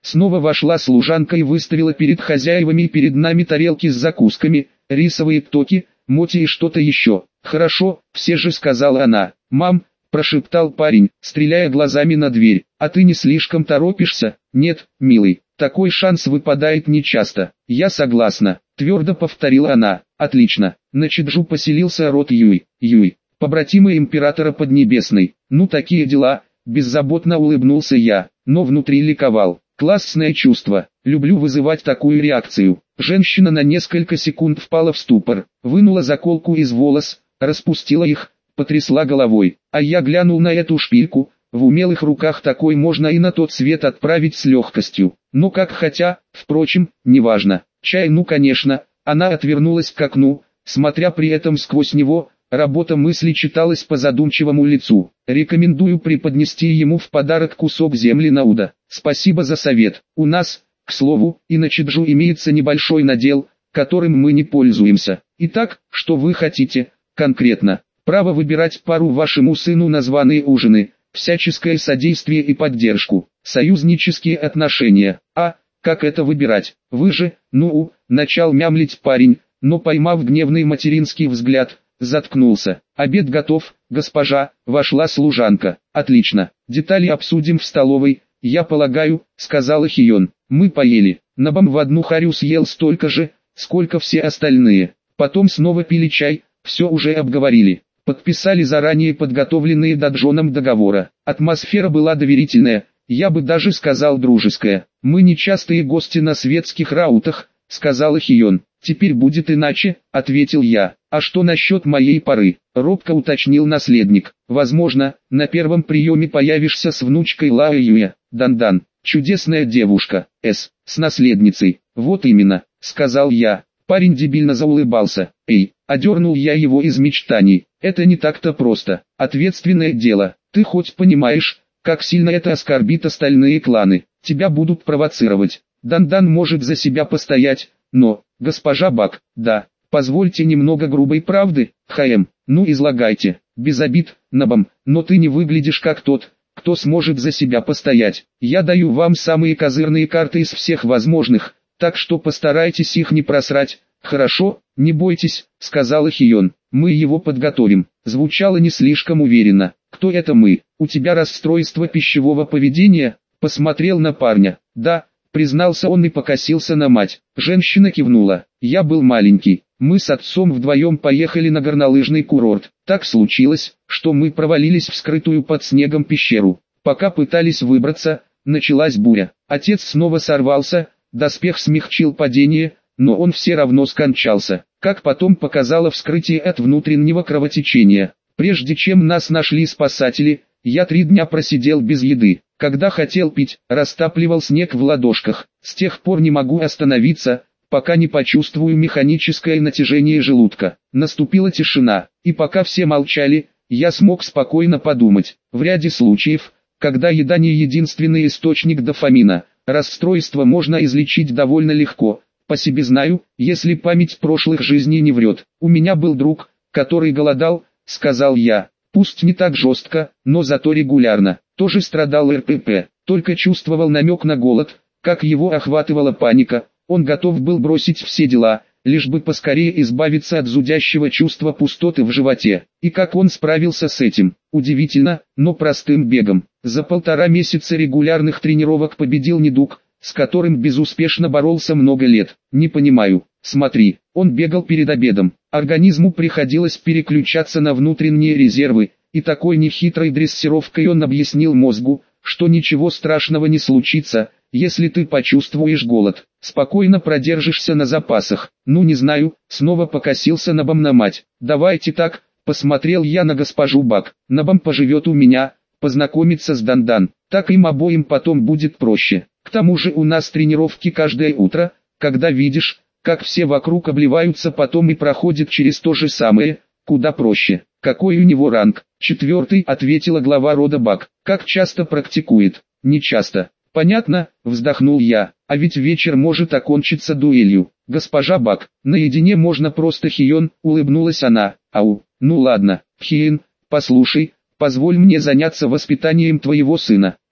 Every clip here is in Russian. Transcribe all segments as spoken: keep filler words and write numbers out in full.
Снова вошла служанка и выставила перед хозяевами и перед нами тарелки с закусками, рисовые птоки, моти и что-то еще. «Хорошо, все же», — сказала она. «Мам», — прошептал парень, стреляя глазами на дверь, — «а ты не слишком торопишься?» «Нет, милый, такой шанс выпадает нечасто». «Я согласна», — твердо повторила она. «Отлично». На Чеджу поселился род Юй. Юй, побратимы императора Поднебесной. «Ну такие дела», — беззаботно улыбнулся я, но внутри ликовал. Классное чувство. Люблю вызывать такую реакцию. Женщина на несколько секунд впала в ступор, вынула заколку из волос, распустила их, потрясла головой. А я глянул на эту шпильку. В умелых руках такой можно и на тот свет отправить с легкостью. Но как хотя, впрочем, неважно. Чай, ну конечно. Она отвернулась к окну, смотря при этом сквозь него. Работа мысли читалась по задумчивому лицу. Рекомендую преподнести ему в подарок кусок земли Науда. Спасибо за совет. У нас, к слову, и на Чеджу имеется небольшой надел, которым мы не пользуемся. Итак, что вы хотите, конкретно? Право выбирать пару вашему сыну на званые ужины, всяческое содействие и поддержку, союзнические отношения. А, как это выбирать? Вы же, ну, начал мямлить парень, но поймав гневный материнский взгляд, заткнулся. «Обед готов, госпожа», — вошла служанка. «Отлично, детали обсудим в столовой, я полагаю», — сказала Хион. «Мы поели, Набам в одну харю съел столько же, сколько все остальные. Потом снова пили чай, все уже обговорили. Подписали заранее подготовленные даджоном договора. Атмосфера была доверительная, я бы даже сказал дружеская. Мы нечастые гости на светских раутах», — сказала Хион. «Теперь будет иначе», — ответил я. «А что насчет моей пары?» — робко уточнил наследник. «Возможно, на первом приеме появишься с внучкой Лао Юя, Дандан, чудесная девушка, С, с наследницей». «Вот именно», — сказал я. Парень дебильно заулыбался. «Эй», — одернул я его из мечтаний. «Это не так-то просто. Ответственное дело. Ты хоть понимаешь, как сильно это оскорбит остальные кланы? Тебя будут провоцировать. Дандан может за себя постоять, но...» «Госпожа Бак, да, позвольте немного грубой правды, Хаэм, ну излагайте, без обид, Набам, но ты не выглядишь как тот, кто сможет за себя постоять. Я даю вам самые козырные карты из всех возможных, так что постарайтесь их не просрать». «Хорошо, не бойтесь», — сказала Хион, — «мы его подготовим». Звучало не слишком уверенно. «Кто это мы? У тебя расстройство пищевого поведения?» Посмотрел на парня. «Да», признался он и покосился на мать. Женщина кивнула. «Я был маленький. Мы с отцом вдвоем поехали на горнолыжный курорт. Так случилось, что мы провалились в скрытую под снегом пещеру. Пока пытались выбраться, началась буря. Отец снова сорвался, доспех смягчил падение, но он все равно скончался. Как потом показало вскрытие от внутреннего кровотечения. Прежде чем нас нашли спасатели, я три дня просидел без еды. Когда хотел пить, растапливал снег в ладошках. С тех пор не могу остановиться, пока не почувствую механическое натяжение желудка». Наступила тишина, и пока все молчали, я смог спокойно подумать. В ряде случаев, когда еда не единственный источник дофамина, расстройство можно излечить довольно легко. По себе знаю, если память прошлых жизней не врет. «У меня был друг, который голодал», — сказал я. «Пусть не так жестко, но зато регулярно. Тоже страдал эр пэ пэ, только чувствовал намек на голод, как его охватывала паника. Он готов был бросить все дела, лишь бы поскорее избавиться от зудящего чувства пустоты в животе. И как он справился с этим? Удивительно, но простым бегом. За полтора месяца регулярных тренировок победил недуг, с которым безуспешно боролся много лет. Не понимаю». «Смотри, он бегал перед обедом. Организму приходилось переключаться на внутренние резервы, и такой нехитрой дрессировкой он объяснил мозгу, что ничего страшного не случится, если ты почувствуешь голод. Спокойно продержишься на запасах». «Ну не знаю», снова покосился Набам на мать. «Давайте так», посмотрел я на госпожу Бак. «Набам поживет у меня, познакомится с Дандан, так им обоим потом будет проще. К тому же у нас тренировки каждое утро, когда видишь, как все вокруг обливаются потом и проходят через то же самое, куда проще». «Какой у него ранг?» «Четвертый», ответила глава рода Бак. «Как часто практикует?» «Не часто». «Понятно», вздохнул я, «а ведь вечер может окончиться дуэлью». «Госпожа Бак, наедине можно просто, Хион», улыбнулась она. «Ау, ну ладно, Хиен, послушай, позволь мне заняться воспитанием твоего сына.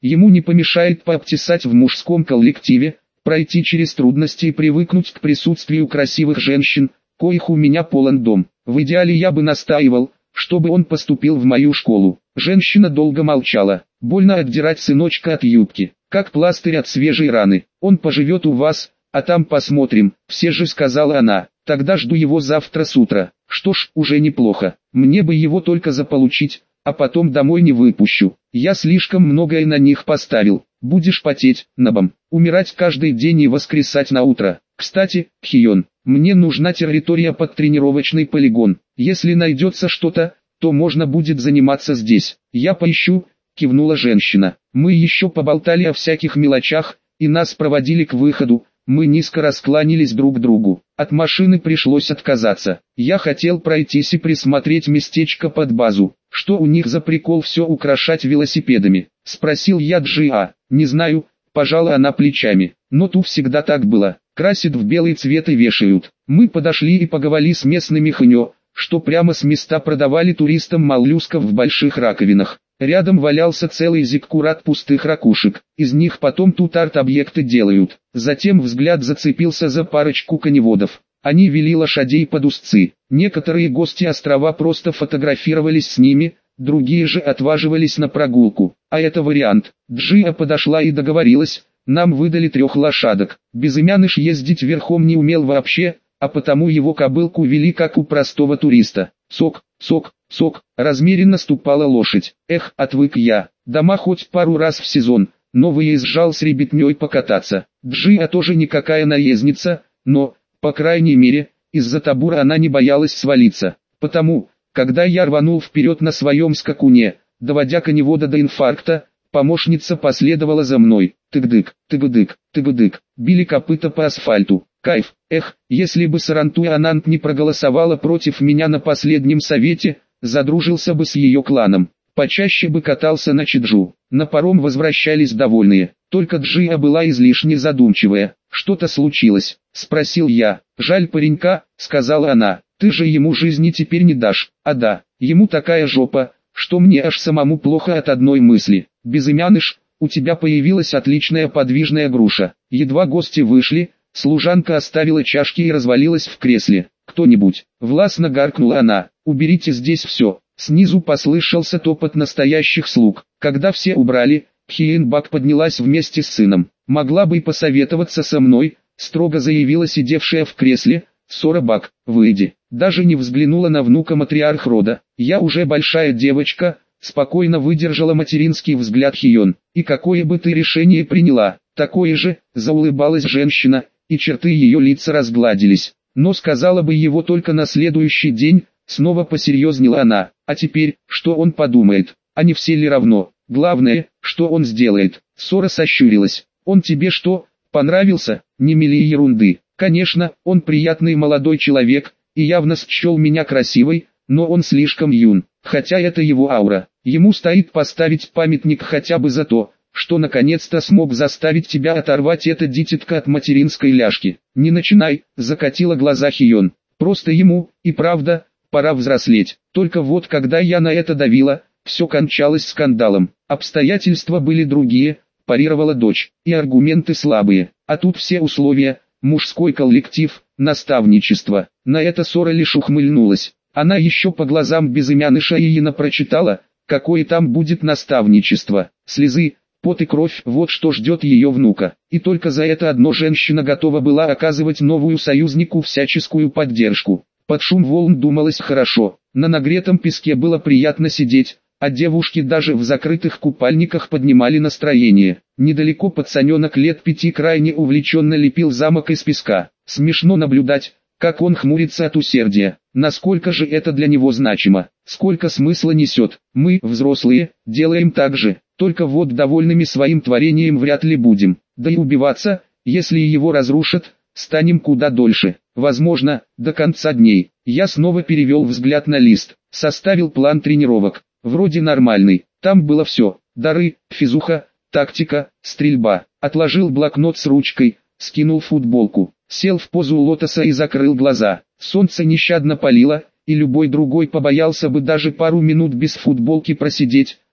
Ему не помешает пообтесать в мужском коллективе, пройти через трудности и привыкнуть к присутствию красивых женщин, коих у меня полон дом. В идеале я бы настаивал, чтобы он поступил в мою школу. Женщина долго молчала. Больно отдирать сыночка от юбки, как пластырь от свежей раны. Он поживет у вас, а там посмотрим, все же сказала она. Тогда жду его завтра с утра. Что ж, уже неплохо. Мне бы его только заполучить, а потом домой не выпущу. Я слишком многое на них поставил. Будешь потеть, Набам, умирать каждый день и воскресать на утро. Кстати, Хион, мне нужна территория под тренировочный полигон. Если найдется что-то, то можно будет заниматься здесь. Я поищу, кивнула женщина. Мы еще поболтали о всяких мелочах, и нас проводили к выходу. Мы низко раскланялись друг к другу. От машины пришлось отказаться. Я хотел пройтись и присмотреть местечко под базу. Что у них за прикол все украшать велосипедами? Спросил я Джиа. Не знаю, пожала она плечами. Но тут всегда так было. Красят в белый цвет и вешают. Мы подошли и поговорили с местными хнё, что прямо с места продавали туристам моллюсков в больших раковинах. Рядом валялся целый зиккурат пустых ракушек, из них потом тут арт-объекты делают. Затем взгляд зацепился за парочку коневодов. Они вели лошадей под узцы. Некоторые гости острова просто фотографировались с ними, другие же отваживались на прогулку. А это вариант. Джия подошла и договорилась, нам выдали трех лошадок. Безымяныш ездить верхом не умел вообще, а потому его кобылку вели как у простого туриста. Цок, цок, цок, размеренно ступала лошадь. Эх, отвык я. Дома хоть пару раз в сезон, но выезжал с ребятней покататься. Джия тоже никакая наездница, но, по крайней мере, из-за табура она не боялась свалиться. Потому, когда я рванул вперед на своем скакуне, доводя коневода до инфаркта, помощница последовала за мной. Тык-дык, тык-дык, тык-дык, били копыта по асфальту. Кайф, эх, если бы Сарантуй Анант не проголосовала против меня на последнем совете, задружился бы с ее кланом. Почаще бы катался на Чеджу. На паром возвращались довольные. Только Джия была излишне задумчивая. Что-то случилось? Спросил я. Жаль паренька, сказала она. Ты же ему жизни теперь не дашь. А да, ему такая жопа, что мне аж самому плохо от одной мысли. Безымяныш, у тебя появилась отличная подвижная груша. Едва гости вышли, служанка оставила чашки и развалилась в кресле. «Кто-нибудь?» — властно гаркнула она. «Уберите здесь все». Снизу послышался топот настоящих слуг. Когда все убрали, Хиенбак поднялась вместе с сыном. «Могла бы и посоветоваться со мной», — строго заявила сидевшая в кресле. «Сорабак, выйди». Даже не взглянула на внука матриарх рода. «Я уже большая девочка», — спокойно выдержала материнский взгляд Хион. «И какое бы ты решение приняла?» «Такое же», — заулыбалась женщина, и черты ее лица разгладились. Но сказала бы его только на следующий день, снова посерьезнела она. А теперь, что он подумает? А не все ли равно? Главное, что он сделает? Сора сощурилась. Он тебе что, понравился? Не мели ерунды. Конечно, он приятный молодой человек, и явно счел меня красивой, но он слишком юн. Хотя это его аура. Ему стоит поставить памятник хотя бы за то, что наконец-то смог заставить тебя оторвать это дитятко от материнской ляжки. Не начинай, закатила глаза Хион. Просто ему, и правда, пора взрослеть. Только вот когда я на это давила, все кончалось скандалом. Обстоятельства были другие, парировала дочь, и аргументы слабые. А тут все условия, мужской коллектив, наставничество. На это Сора лишь ухмыльнулась. Она еще по глазам безымяныша Иена прочитала, какое там будет наставничество. Слезы, пот и кровь, вот что ждет ее внука. И только за это одно женщина готова была оказывать новую союзнику всяческую поддержку. Под шум волн думалось хорошо. На нагретом песке было приятно сидеть, а девушки даже в закрытых купальниках поднимали настроение. Недалеко пацаненок лет пяти крайне увлеченно лепил замок из песка. Смешно наблюдать, как он хмурится от усердия. Насколько же это для него значимо, сколько смысла несет. Мы, взрослые, делаем так же, только вот довольными своим творением вряд ли будем. Да и убиваться, если его разрушат, станем куда дольше. Возможно, до конца дней. Я снова перевел взгляд на лист, составил план тренировок. Вроде нормальный, там было все. Дары, физуха, тактика, стрельба. Отложил блокнот с ручкой, скинул футболку, сел в позу лотоса и закрыл глаза. Солнце нещадно палило, и любой другой побоялся бы даже пару минут без футболки просидеть,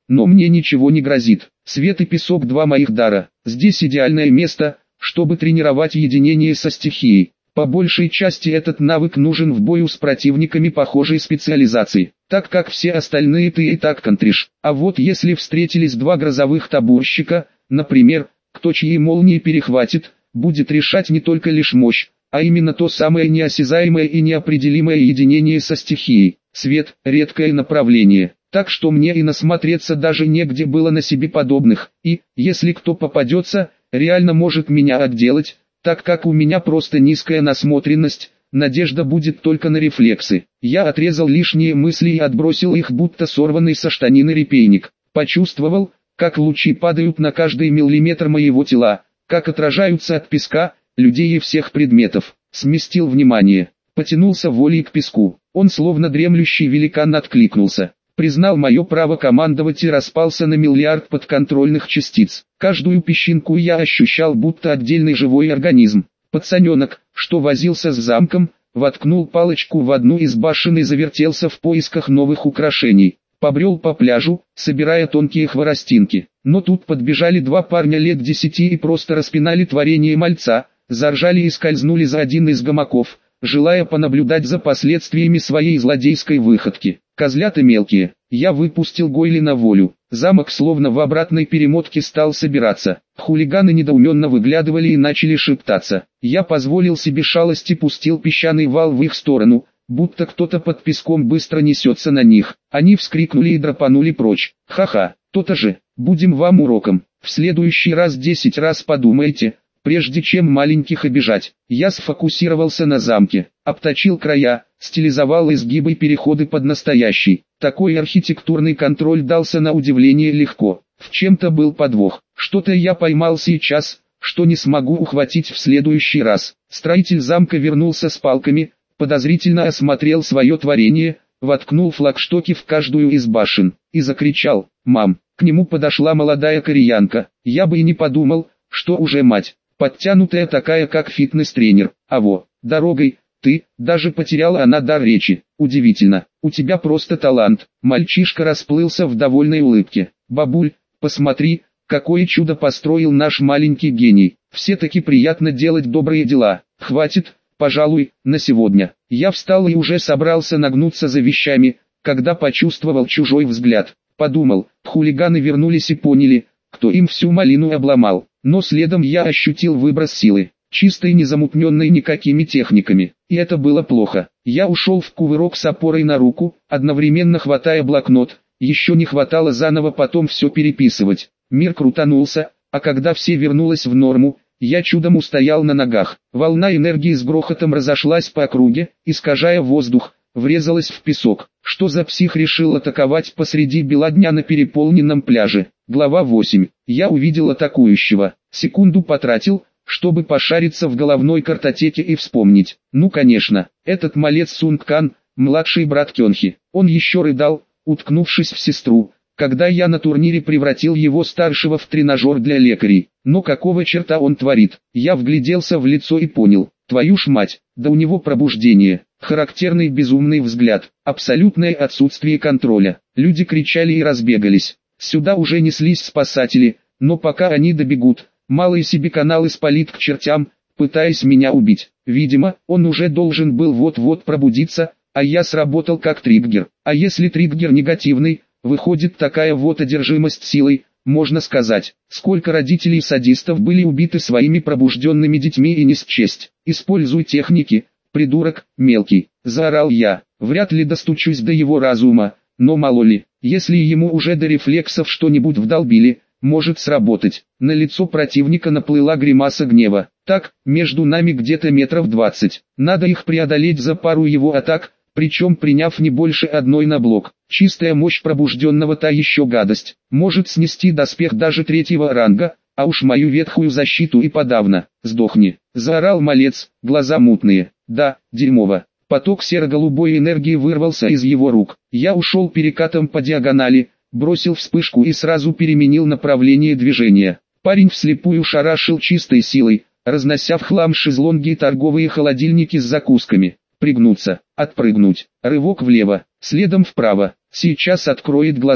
но мне ничего не грозит. Свет и песок — два моих дара. Здесь идеальное место, чтобы тренировать единение со стихией. По большей части этот навык нужен в бою с противниками похожей специализации, так как все остальные ты и так контришь. А вот если встретились два грозовых табурщика, например, кто чьи молнии перехватит, будет решать не только лишь мощь, а именно то самое неосязаемое и неопределимое единение со стихией. Свет – редкое направление, так что мне и насмотреться даже негде было на себе подобных, и, если кто попадется, реально может меня отделать, так как у меня просто низкая насмотренность, надежда будет только на рефлексы. Я отрезал лишние мысли и отбросил их, будто сорванный со штанины репейник. Почувствовал, как лучи падают на каждый миллиметр моего тела, как отражаются от песка, людей и всех предметов. Сместил внимание, потянулся волей к песку. Он словно дремлющий великан откликнулся. Признал мое право командовать и распался на миллиард подконтрольных частиц. Каждую песчинку я ощущал, будто отдельный живой организм. Пацаненок, что возился с замком, воткнул палочку в одну из башен и завертелся в поисках новых украшений. Побрел по пляжу, собирая тонкие хворостинки. Но тут подбежали два парня лет десяти и просто распинали творение мальца, заржали и скользнули за один из гамаков, желая понаблюдать за последствиями своей злодейской выходки. Козлята мелкие. Я выпустил Гойли на волю. Замок словно в обратной перемотке стал собираться. Хулиганы недоуменно выглядывали и начали шептаться. Я позволил себе шалость и пустил песчаный вал в их сторону, будто кто-то под песком быстро несется на них. Они вскрикнули и драпанули прочь. Ха-ха, то-то же, будем вам уроком. В следующий раз десять раз подумайте, прежде чем маленьких обижать. Я сфокусировался на замке, обточил края, стилизовал изгибы и переходы под настоящий. Такой архитектурный контроль дался на удивление легко. В чем-то был подвох. Что-то я поймал сейчас, что не смогу ухватить в следующий раз. Строитель замка вернулся с палками, подозрительно осмотрел свое творение, воткнул флагштоки в каждую из башен и закричал: «Мам!». К нему подошла молодая кореянка. Я бы и не подумал, что уже мать. Подтянутая такая, как фитнес-тренер. А во, дорогой, ты, даже потеряла она дар речи. Удивительно, у тебя просто талант. Мальчишка расплылся в довольной улыбке. Бабуль, посмотри, какое чудо построил наш маленький гений. Все-таки приятно делать добрые дела. Хватит, пожалуй, на сегодня. Я встал и уже собрался нагнуться за вещами, когда почувствовал чужой взгляд. Подумал, хулиганы вернулись и поняли, кто им всю малину обломал. Но следом я ощутил выброс силы, чистой, незамутненной никакими техниками. И это было плохо. Я ушел в кувырок с опорой на руку, одновременно хватая блокнот. Еще не хватало заново потом все переписывать. Мир крутанулся, а когда все вернулось в норму, я чудом устоял на ногах. Волна энергии с грохотом разошлась по округе, искажая воздух, врезалась в песок. Что за псих решил атаковать посреди бела дня на переполненном пляже? Глава восемь. Я увидел атакующего. Секунду потратил, чтобы пошариться в головной картотеке и вспомнить. Ну конечно, этот малец Сунг Кан, младший брат Кёнхи. Он еще рыдал, уткнувшись в сестру, когда я на турнире превратил его старшего в тренажер для лекарей. Но какого черта он творит? Я вгляделся в лицо и понял. Твою ж мать, да у него пробуждение. Характерный безумный взгляд, абсолютное отсутствие контроля. Люди кричали и разбегались. Сюда уже неслись спасатели, но пока они добегут, малый себе канал испалит к чертям, пытаясь меня убить. Видимо, он уже должен был вот-вот пробудиться, а я сработал как триггер. А если триггер негативный, выходит такая вот одержимость силой, можно сказать, сколько родителей садистов были убиты своими пробужденными детьми и не счесть. Используй техники, придурок, мелкий, заорал я. Вряд ли достучусь до его разума, но мало ли, если ему уже до рефлексов что-нибудь вдолбили, может сработать. На лицо противника наплыла гримаса гнева. Так, между нами где-то метров двадцать. Надо их преодолеть за пару его атак, причем приняв не больше одной на блок. Чистая мощь пробужденного та еще гадость. Может снести доспех даже третьего ранга, а уж мою ветхую защиту и подавно. Сдохни, заорал малец, глаза мутные. Да, дерьмово. Поток серо-голубой энергии вырвался из его рук. Я ушел перекатом по диагонали, бросил вспышку и сразу переменил направление движения. Парень вслепую шарашил чистой силой, разнося в хлам шезлонги и торговые холодильники с закусками. Пригнуться, отпрыгнуть, рывок влево, следом вправо. Сейчас откроет глаза.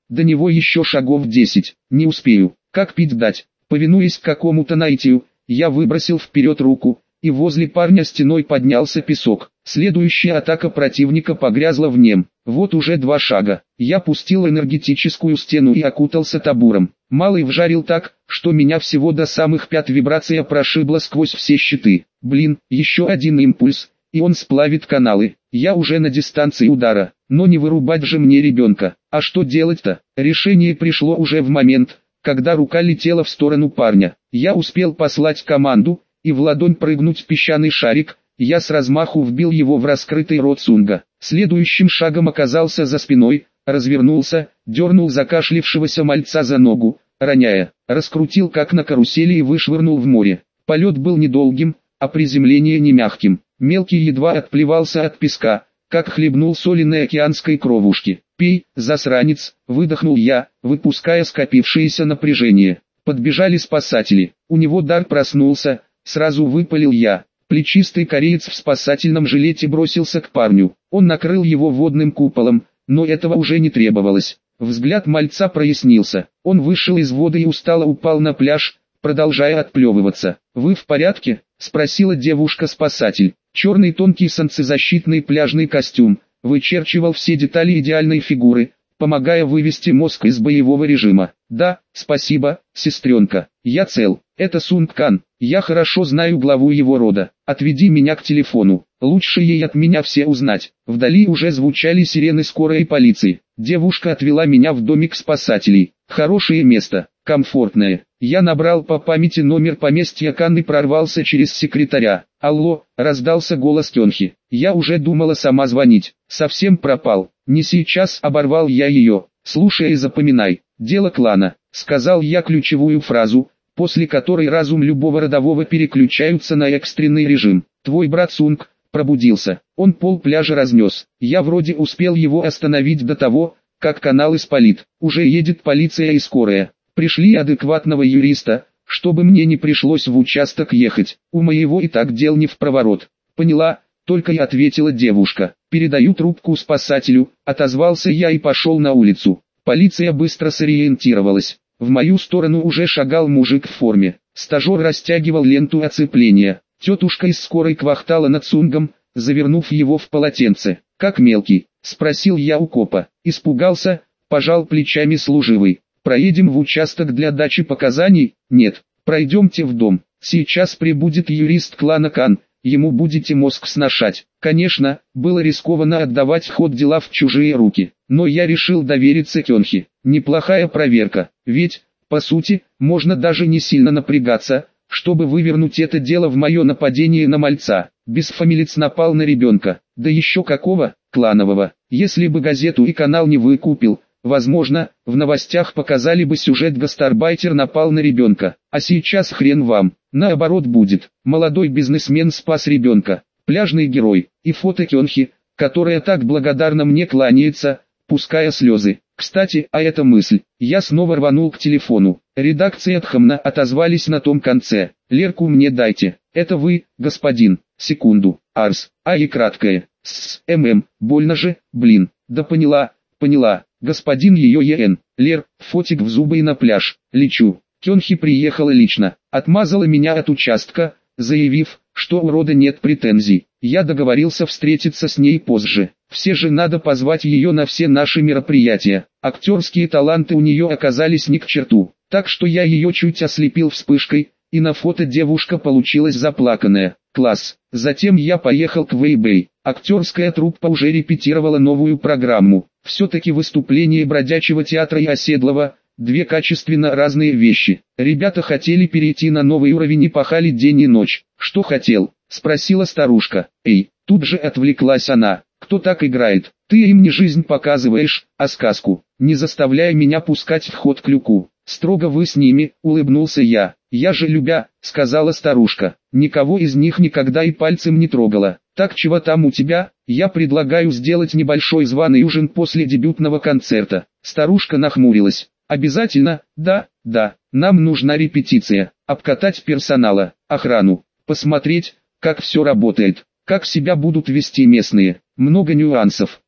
До него еще шагов десять. Не успею. Как пить дать? Повинуясь какому-то наитию, я выбросил вперед руку, и возле парня стеной поднялся песок. Следующая атака противника погрязла в нем. Вот уже два шага. Я пустил энергетическую стену и окутался табуром. Малый вжарил так, что меня всего до самых пят вибрация прошибла сквозь все щиты. Блин, еще один импульс, и он сплавит каналы. Я уже на дистанции удара, но не вырубать же мне ребенка. А что делать-то? Решение пришло уже в момент, когда рука летела в сторону парня. Я успел послать команду, и в ладонь прыгнуть песчаный шарик. Я с размаху вбил его в раскрытый рот Сунга. Следующим шагом оказался за спиной, развернулся, дернул закашлившегося мальца за ногу, роняя, раскрутил как на карусели и вышвырнул в море. Полет был недолгим, а приземление не мягким. Мелкий едва отплевался от песка, как хлебнул соленой океанской кровушки. «Пей, засранец!» — выдохнул я, выпуская скопившееся напряжение. Подбежали спасатели. У него дар проснулся, сразу выпалил я. Плечистый кореец в спасательном жилете бросился к парню. Он накрыл его водным куполом, но этого уже не требовалось. Взгляд мальца прояснился. Он вышел из воды и устало упал на пляж, продолжая отплевываться. «Вы в порядке?» — спросила девушка-спасатель. Черный тонкий солнцезащитный пляжный костюм вычерчивал все детали идеальной фигуры, помогая вывести мозг из боевого режима. «Да, спасибо, сестренка, я цел. Это Сунг Кан, я хорошо знаю главу его рода. Отведи меня к телефону, лучше ей от меня все узнать». Вдали уже звучали сирены скорой и полиции. Девушка отвела меня в домик спасателей. Хорошее место, комфортное. Я набрал по памяти номер поместья Кан и прорвался через секретаря. «Алло», — раздался голос Кёнхи. Я уже думала сама звонить. Совсем пропал. «Не сейчас», — оборвал я ее. «Слушай и запоминай. Дело клана», — сказал я ключевую фразу, после которой разум любого родового переключаются на экстренный режим. «Твой брат Сунг пробудился. Он пол пляжа разнес. Я вроде успел его остановить до того, как канал испалит. Уже едет полиция и скорая. Пришли адекватного юриста, чтобы мне не пришлось в участок ехать. У моего и так дел не впроворот». «Поняла», — только и ответила девушка. «Передаю трубку спасателю», — отозвался я и пошел на улицу. Полиция быстро сориентировалась. В мою сторону уже шагал мужик в форме. Стажер растягивал ленту оцепления. Тетушка из скорой квахтала над Сунгом, завернув его в полотенце. «Как мелкий?» — спросил я у копа. Испугался, пожал плечами служивый. «Проедем в участок для дачи показаний?» «Нет, пройдемте в дом. Сейчас прибудет юрист клана Кан, ему будете мозг сношать». Конечно, было рискованно отдавать ход дела в чужие руки, но я решил довериться Кёнхи. Неплохая проверка, ведь, по сути, можно даже не сильно напрягаться, чтобы вывернуть это дело в мое нападение на мальца. Бесфамилец напал на ребенка, да еще какого, кланового. Если бы газету и канал не выкупил, возможно, в новостях показали бы сюжет «Гастарбайтер напал на ребенка», а сейчас хрен вам, наоборот будет. Молодой бизнесмен спас ребенка, пляжный герой, и фото Кёнхи, которая так благодарно мне кланяется, пуская слезы. Кстати, а эта мысль, я снова рванул к телефону. Редакция Тхамна отозвались на том конце. «Лерку мне дайте». «Это вы, господин?» «Секунду. Арс. А и краткое. С. ММ. Больно же, блин». «Да поняла, поняла. Господин ее ЕН. Лер, фотик в зубы и на пляж. Лечу». Кёнхи приехала лично, отмазала меня от участка, заявив, что у рода нет претензий. Я договорился встретиться с ней позже. Все же надо позвать ее на все наши мероприятия. Актерские таланты у нее оказались ни к черту, так что я ее чуть ослепил вспышкой, и на фото девушка получилась заплаканная. Класс. Затем я поехал к Вэйбэй. Актерская труппа уже репетировала новую программу. Все-таки выступление бродячего театра и оседлого – две качественно разные вещи. Ребята хотели перейти на новый уровень и пахали день и ночь. «Что хотел?» – спросила старушка. «Эй!» – тут же отвлеклась она. «Кто так играет? Ты им не жизнь показываешь, а сказку. Не заставляй меня пускать в ход клюку. Строго вы с ними», – улыбнулся я. «Я же любя», – сказала старушка. «Никого из них никогда и пальцем не трогала. Так чего там у тебя? Я предлагаю сделать небольшой званый ужин после дебютного концерта». Старушка нахмурилась. «Обязательно, да, да, нам нужна репетиция, обкатать персонала, охрану, посмотреть, как все работает, как себя будут вести местные, много нюансов.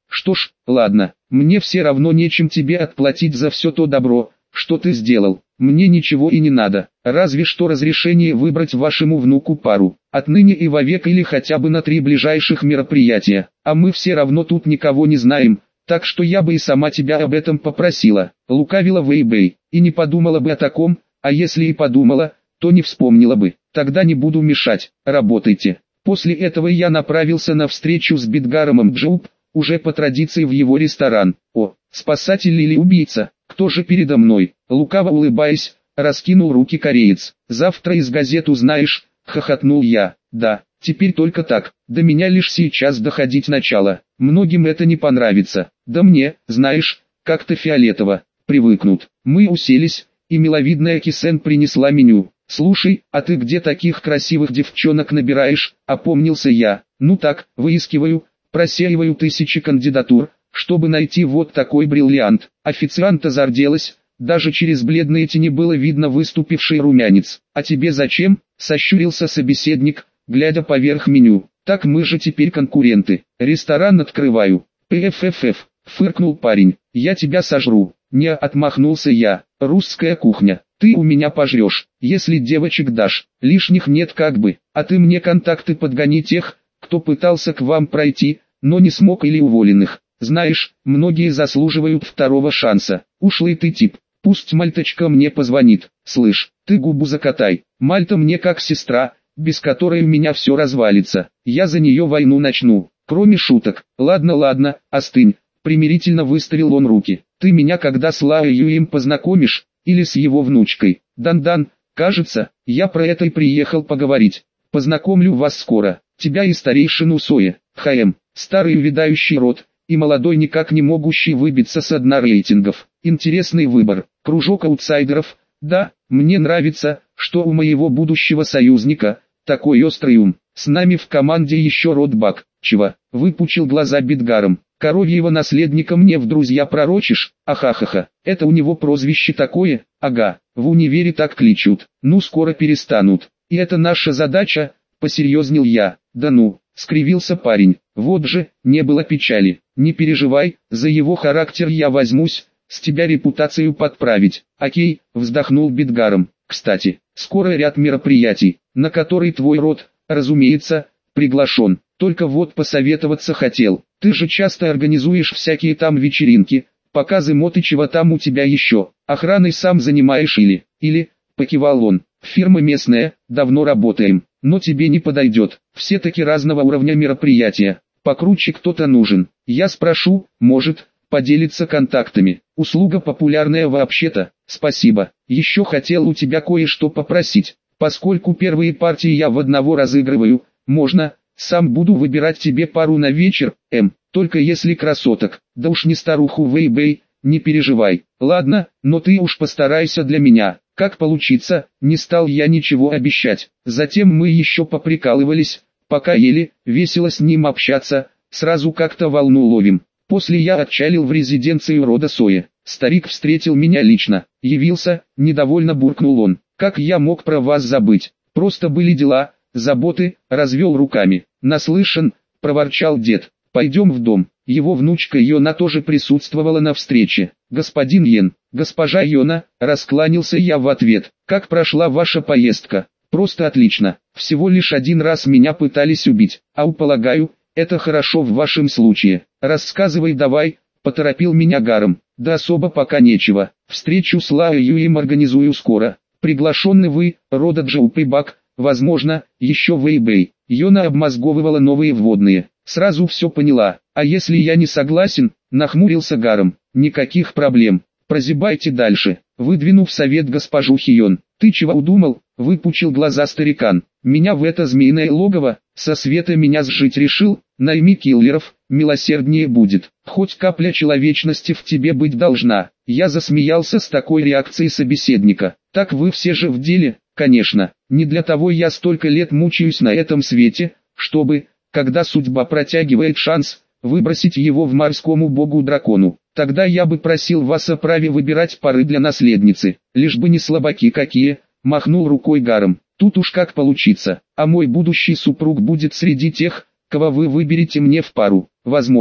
Что ж, ладно, мне все равно нечем тебе отплатить за все то добро, что ты сделал. Мне ничего и не надо, разве что разрешение выбрать вашему внуку пару, отныне и вовек или хотя бы на три ближайших мероприятия, а мы все равно тут никого не знаем, так что я бы и сама тебя об этом попросила. Лукавила Вэйбэй, и не подумала бы о таком, а если и подумала, то не вспомнила бы. Тогда не буду мешать, работайте. После этого я направился на встречу с Бидгаромом Джоуп, уже по традиции в его ресторан. О, спасатель или убийца, кто же передо мной? Лукаво улыбаясь, раскинул руки кореец. Завтра из газет узнаешь, хохотнул я. Да, теперь только так, до меня лишь сейчас доходить начало. Многим это не понравится. Да мне, знаешь, как-то фиолетово, привыкнут. Мы уселись, и миловидная Кисен принесла меню. «Слушай, а ты где таких красивых девчонок набираешь?» – опомнился я. «Ну так, выискиваю, просеиваю тысячи кандидатур, чтобы найти вот такой бриллиант». Официантка зарделась, даже через бледные тени было видно выступивший румянец. «А тебе зачем?» – сощурился собеседник, глядя поверх меню. «Так мы же теперь конкуренты. Ресторан открываю». «Пффф», – фыркнул парень. «Я тебя сожру». «Не», – отмахнулся я. «Русская кухня. Ты у меня пожрешь, если девочек дашь, лишних нет как бы, а ты мне контакты подгони тех, кто пытался к вам пройти, но не смог или уволенных. Знаешь, многие заслуживают второго шанса. Ушлый ты тип, пусть Мальточка мне позвонит. Слышь, ты губу закатай, Мальта мне как сестра, без которой у меня все развалится, я за нее войну начну. Кроме шуток, ладно ладно, остынь, примирительно выставил он руки. Ты меня когда с Лаоюем познакомишь? Или с его внучкой. Дан-дан, кажется, я про это и приехал поговорить. Познакомлю вас скоро, тебя и старейшину Соя, ХМ, старый увядающий род, и молодой никак не могущий выбиться с дна рейтингов. Интересный выбор, кружок аутсайдеров, да, мне нравится, что у моего будущего союзника, такой острый ум. С нами в команде еще род Бак, чего, выпучил глаза Бидгаром. Коровьего наследника мне в друзья пророчишь? Ахахаха, это у него прозвище такое? Ага, в универе так кличут. Ну скоро перестанут. И это наша задача, посерьезнел я. Да ну, скривился парень. Вот же, не было печали. Не переживай, за его характер я возьмусь, с тебя репутацию подправить. Окей, вздохнул Бидгаром. Кстати, скоро ряд мероприятий, на который твой род, разумеется, приглашен. Только вот посоветоваться хотел. Ты же часто организуешь всякие там вечеринки, показы мод и чего там у тебя еще. Охраной сам занимаешь или, или, покивал он, фирма местная, давно работаем, но тебе не подойдет. Все-таки разного уровня мероприятия, покруче кто-то нужен. Я спрошу, может, поделиться контактами. Услуга популярная вообще-то, спасибо. Еще хотел у тебя кое-что попросить, поскольку первые партии я в одного разыгрываю, можно... Сам буду выбирать тебе пару на вечер, М, только если красоток, да уж не старуху Вэйбэй, не переживай. Ладно, но ты уж постарайся для меня. Как получится, не стал я ничего обещать. Затем мы еще поприкалывались, пока ели, весело с ним общаться, сразу как-то волну ловим. После я отчалил в резиденцию рода Соя. Старик встретил меня лично, явился, недовольно буркнул он. Как я мог про вас забыть? Просто были дела, заботы, развел руками. Наслышан, проворчал дед. Пойдем в дом. Его внучка Йона тоже присутствовала на встрече. Господин Йен, госпожа Йона, раскланялся я в ответ. Как прошла ваша поездка? Просто отлично. Всего лишь один раз меня пытались убить. Ау, полагаю, это хорошо в вашем случае. Рассказывай давай, поторопил меня Гаром. Да особо пока нечего. Встречу с Лаоюем организую скоро. Приглашенный вы, рода Джоуп и Бак, возможно, еще Вэйбэй. Йона обмозговывала новые вводные. Сразу все поняла. А если я не согласен, нахмурился Гаром. Никаких проблем. Прозябайте дальше. Выдвинув совет госпожу Хион. Ты чего удумал? Выпучил глаза старикан. Меня в это змеиное логово, со света меня сжить решил? Найми киллеров, милосерднее будет. Хоть капля человечности в тебе быть должна. Я засмеялся с такой реакцией собеседника. Так вы все же в деле? Конечно, не для того я столько лет мучаюсь на этом свете, чтобы, когда судьба протягивает шанс, выбросить его в морскому богу-дракону. Тогда я бы просил вас о праве выбирать пары для наследницы, лишь бы не слабаки какие, махнул рукой Гаром. Тут уж как получится, а мой будущий супруг будет среди тех, кого вы выберете мне в пару. Возможно,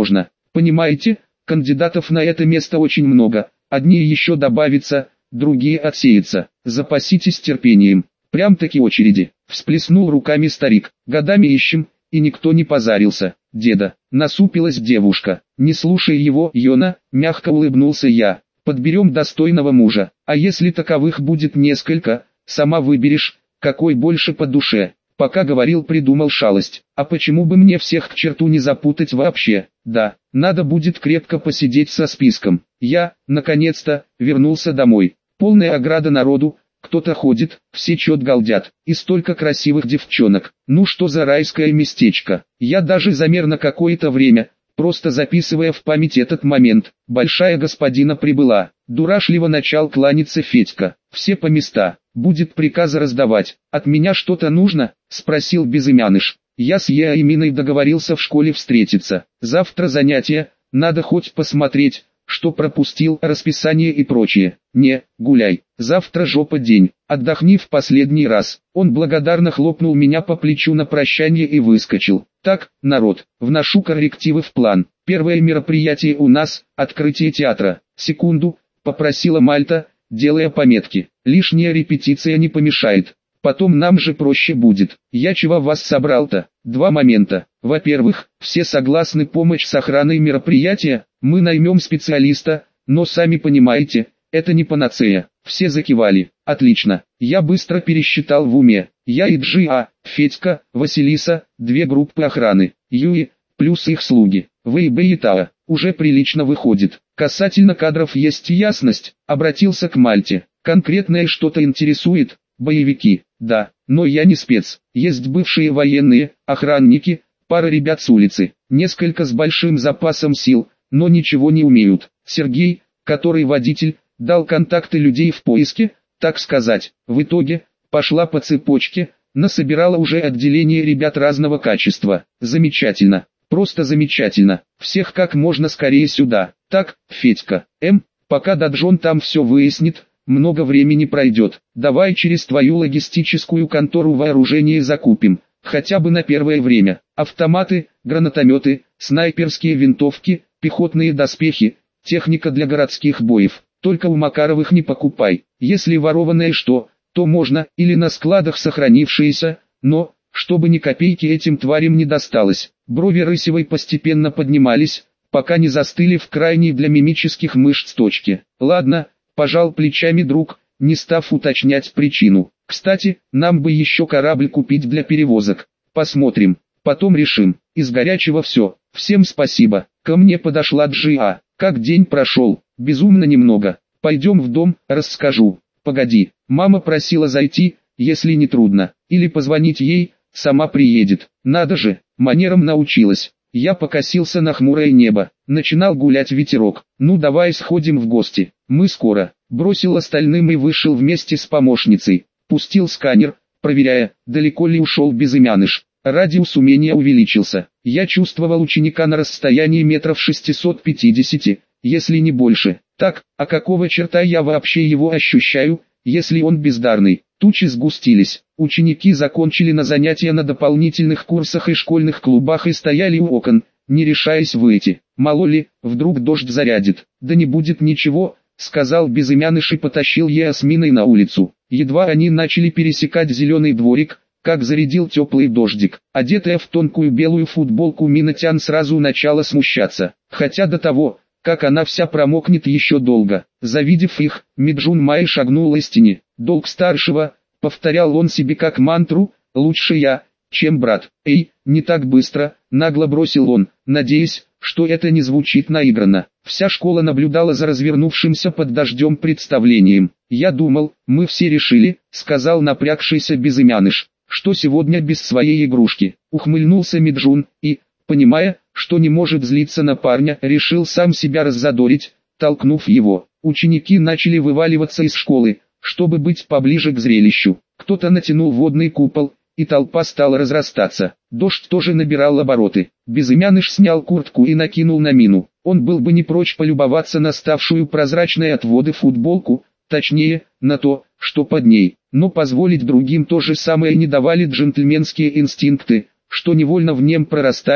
Понимаете, кандидатов на это место очень много, одни еще добавятся, другие отсеются. Запаситесь терпением. Прям-таки очереди. Всплеснул руками старик. Годами ищем, и никто не позарился. Деда. Насупилась девушка. Не слушай его, Йона, мягко улыбнулся я. Подберем достойного мужа. А если таковых будет несколько, сама выберешь, какой больше по душе. Пока говорил, придумал шалость. А почему бы мне всех к черту не запутать вообще? Да, надо будет крепко посидеть со списком. Я, наконец-то, вернулся домой. Полная ограда народу, кто-то ходит, все чет галдят. И столько красивых девчонок. Ну что за райское местечко. Я даже замер на какое-то время, просто записывая в память этот момент. Большая господина прибыла. Дурашливо начал кланяться Федька. Все по места. Будет приказы раздавать. От меня что-то нужно? Спросил безымяныш. Я с Еайминой договорился в школе встретиться. Завтра занятия, надо хоть посмотреть, что пропустил, расписание и прочее. Не, гуляй, завтра жопа день, отдохни в последний раз. Он благодарно хлопнул меня по плечу на прощание и выскочил. Так, народ, вношу коррективы в план. Первое мероприятие у нас, открытие театра. Секунду, попросила Мальта, делая пометки. Лишняя репетиция не помешает. Потом нам же проще будет. Я чего вас собрал-то? Два момента. Во-первых, все согласны помочь с охраной мероприятия, мы наймем специалиста, но сами понимаете, это не панацея. Все закивали. Отлично. Я быстро пересчитал в уме. Я и Джи-А, Федька, Василиса, две группы охраны. Юи, плюс их слуги. Вы и Бэ и Таа. Уже прилично выходит. Касательно кадров есть ясность, обратился к Мальте. Конкретное что-то интересует? Боевики, да, но я не спец. Есть бывшие военные, охранники, пара ребят с улицы, несколько с большим запасом сил, но ничего не умеют. Сергей, который водитель, дал контакты людей в поиске, так сказать. В итоге, пошла по цепочке, насобирала уже отделение ребят разного качества. Замечательно, просто замечательно. Всех как можно скорее сюда. Так, Федька, М, пока Даджон там все выяснит, много времени пройдет. Давай через твою логистическую контору вооружение закупим, хотя бы на первое время. Автоматы, гранатометы, снайперские винтовки, пехотные доспехи, техника для городских боев. Только у Макаровых не покупай. Если ворованное что, то можно, или на складах сохранившиеся, но, чтобы ни копейки этим тварям не досталось. Брови Рысевой постепенно поднимались, пока не застыли в крайней для мимических мышц точке. Ладно, пожал плечами друг, не став уточнять причину. Кстати, нам бы еще корабль купить для перевозок. Посмотрим, потом решим. Из горячего все. Всем спасибо. Ко мне подошла Джи-А. Как день прошел? Безумно немного. Пойдем в дом, расскажу. Погоди, мама просила зайти, если не трудно. Или позвонить ей, сама приедет. Надо же, манерам научилась. Я покосился на хмурое небо. Начинал гулять ветерок. Ну давай сходим в гости. Мы скоро. Бросил остальным и вышел вместе с помощницей. Пустил сканер, проверяя, далеко ли ушел безымяныш. Радиус умения увеличился. Я чувствовал ученика на расстоянии метров шестисот пятидесяти, если не больше. Так, а какого черта я вообще его ощущаю, если он бездарный? Тучи сгустились. Ученики закончили на занятия на дополнительных курсах и школьных клубах и стояли у окон, не решаясь выйти. Мало ли, вдруг дождь зарядит. Да не будет ничего, сказал безымяныш и потащил Ясминой на улицу. Едва они начали пересекать зеленый дворик, как зарядил теплый дождик. Одетая в тонкую белую футболку Минатян сразу начала смущаться. Хотя до того, как она вся промокнет еще долго. Завидев их, Миджун Май шагнул из тени. Долг старшего, повторял он себе как мантру, лучше я, чем брат. Эй, не так быстро, нагло бросил он, надеясь, что это не звучит наигранно. Вся школа наблюдала за развернувшимся под дождем представлением. Я думал, мы все решили, сказал напрягшийся безымяныш, что сегодня без своей игрушки. Ухмыльнулся Миджун и, понимая, что не может злиться на парня, решил сам себя раззадорить, толкнув его. Ученики начали вываливаться из школы, чтобы быть поближе к зрелищу. Кто-то натянул водный купол, и толпа стала разрастаться. Дождь тоже набирал обороты. Безымяныш снял куртку и накинул на Мину. Он был бы не прочь полюбоваться на ставшую прозрачной от воды футболку, точнее, на то, что под ней. Но позволить другим то же самое не давали джентльменские инстинкты, что невольно в нем прорастали,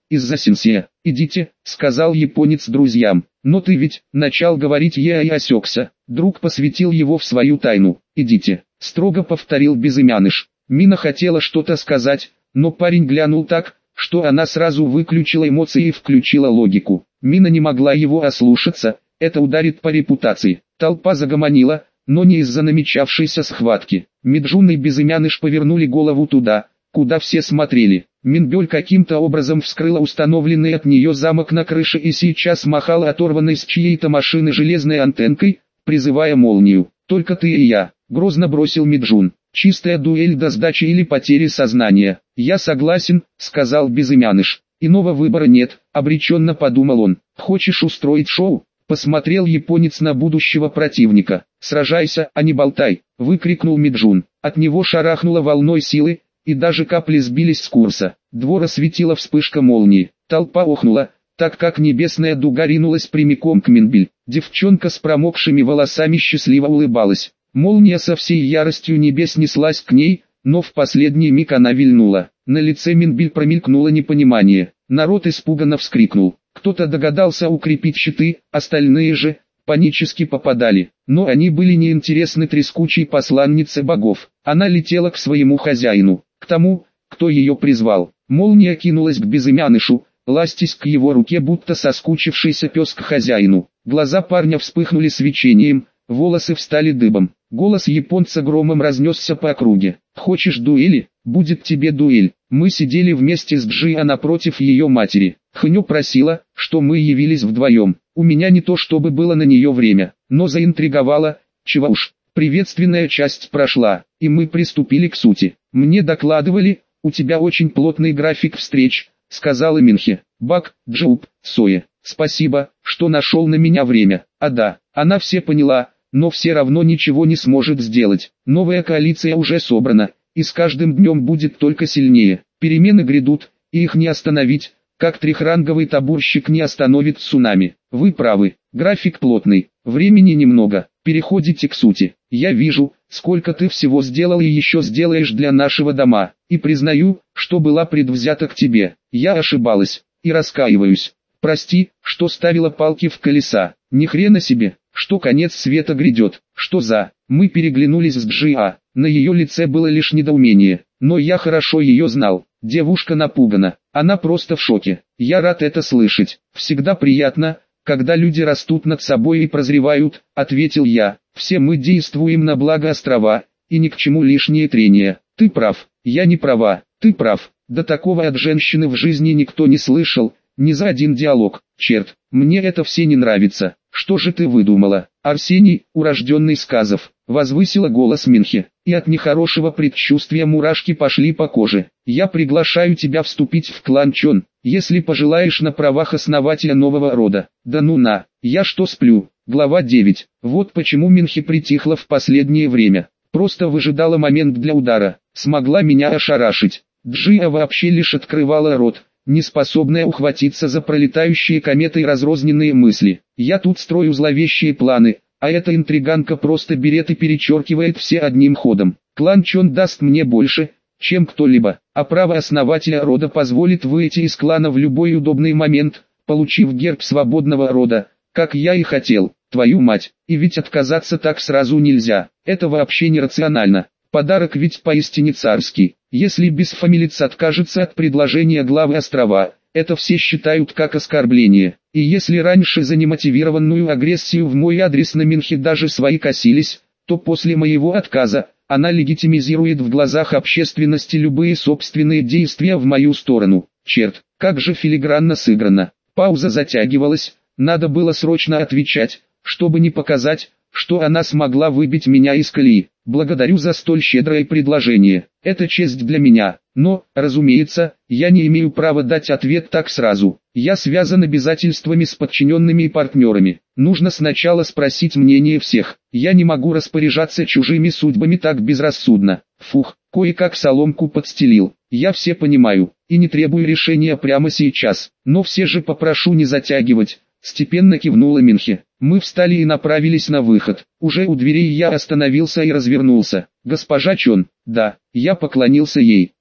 из-за Синсия. «Идите», — сказал японец друзьям. «Но ты ведь», — начал говорить я и осекся. Друг посвятил его в свою тайну. «Идите», — строго повторил безымяныш. Мина хотела что-то сказать, но парень глянул так, что она сразу выключила эмоции и включила логику. Мина не могла его ослушаться, это ударит по репутации. Толпа загомонила, но не из-за намечавшейся схватки. Миджун и безымяныш повернули голову туда, куда все смотрели. Минбёль каким-то образом вскрыла установленный от нее замок на крыше и сейчас махала оторванной с чьей-то машины железной антенкой, призывая молнию. «Только ты и я», — грозно бросил Миджун. «Чистая дуэль до сдачи или потери сознания». «Я согласен», — сказал безымяныш. «Иного выбора нет», — обреченно подумал он. «Хочешь устроить шоу?» — посмотрел японец на будущего противника. «Сражайся, а не болтай», — выкрикнул Миджун. От него шарахнуло волной силы, и даже капли сбились с курса. Двор осветила вспышка молнии. Толпа охнула, так как небесная дуга ринулась прямиком к Минбель. Девчонка с промокшими волосами счастливо улыбалась. Молния со всей яростью небес неслась к ней, но в последний миг она вильнула. На лице Минбель промелькнуло непонимание. Народ испуганно вскрикнул. Кто-то догадался укрепить щиты, остальные же панически попадали. Но они были неинтересны трескучей посланнице богов. Она летела к своему хозяину, к тому, кто ее призвал. Молния кинулась к безымянышу, ластясь к его руке, будто соскучившийся пес к хозяину. Глаза парня вспыхнули свечением, волосы встали дыбом. Голос японца громом разнесся по округе. «Хочешь дуэли? Будет тебе дуэль». Мы сидели вместе с Джиа напротив ее матери. Хню просила, что мы явились вдвоем. У меня не то чтобы было на нее время, но заинтриговало, чего уж. Приветственная часть прошла, и мы приступили к сути. Мне докладывали, у тебя очень плотный график встреч, сказала Минхе. Бак, Джоуп, Сое, спасибо, что нашел на меня время. А да, она все поняла, но все равно ничего не сможет сделать. Новая коалиция уже собрана, и с каждым днем будет только сильнее. Перемены грядут, и их не остановить, как трехранговый табурщик не остановит цунами. Вы правы, график плотный, времени немного, переходите к сути. Я вижу, сколько ты всего сделал и еще сделаешь для нашего дома, и признаю, что была предвзята к тебе. Я ошибалась, и раскаиваюсь. Прости, что ставила палки в колеса. Ни хрена себе, что конец света грядет. Что за... Мы переглянулись с Джиа, на ее лице было лишь недоумение, но я хорошо ее знал. Девушка напугана, она просто в шоке. Я рад это слышать. Всегда приятно, когда люди растут над собой и прозревают, ответил я. Все мы действуем на благо острова, и ни к чему лишние трения. Ты прав, я не права, ты прав. До такого от женщины в жизни никто не слышал, ни за один диалог. Черт, мне это все не нравится. Что же ты выдумала? Арсений, урожденный Сказов, возвысила голос Минхе, и от нехорошего предчувствия мурашки пошли по коже. Я приглашаю тебя вступить в клан Чон, если пожелаешь, на правах основателя нового рода. Да ну на, я что сплю? Глава девять. Вот почему Минхе притихла в последнее время. Просто выжидала момент для удара. Смогла меня ошарашить. Джиа вообще лишь открывала рот, не способная ухватиться за пролетающие кометы и разрозненные мысли. Я тут строю зловещие планы, а эта интриганка просто берет и перечеркивает все одним ходом. Клан Чон даст мне больше, чем кто-либо, а право основателя рода позволит выйти из клана в любой удобный момент, получив герб свободного рода, как я и хотел. Твою мать, и ведь отказаться так сразу нельзя, это вообще нерационально. Подарок ведь поистине царский. Если бесфамилец откажется от предложения главы острова, это все считают как оскорбление. И если раньше за немотивированную агрессию в мой адрес на Минхе даже свои косились, то после моего отказа, она легитимизирует в глазах общественности любые собственные действия в мою сторону. Черт, как же филигранно сыграно. Пауза затягивалась, надо было срочно отвечать, чтобы не показать, что она смогла выбить меня из колеи. Благодарю за столь щедрое предложение. Это честь для меня. Но, разумеется, я не имею права дать ответ так сразу. Я связан обязательствами с подчиненными и партнерами. Нужно сначала спросить мнение всех. Я не могу распоряжаться чужими судьбами так безрассудно. Фух, кое-как соломку подстелил. Я все понимаю, и не требую решения прямо сейчас. Но все же попрошу не затягивать. Степенно кивнула Минхе. Мы встали и направились на выход. Уже у дверей я остановился и развернулся. Госпожа Чон, да, я поклонился ей.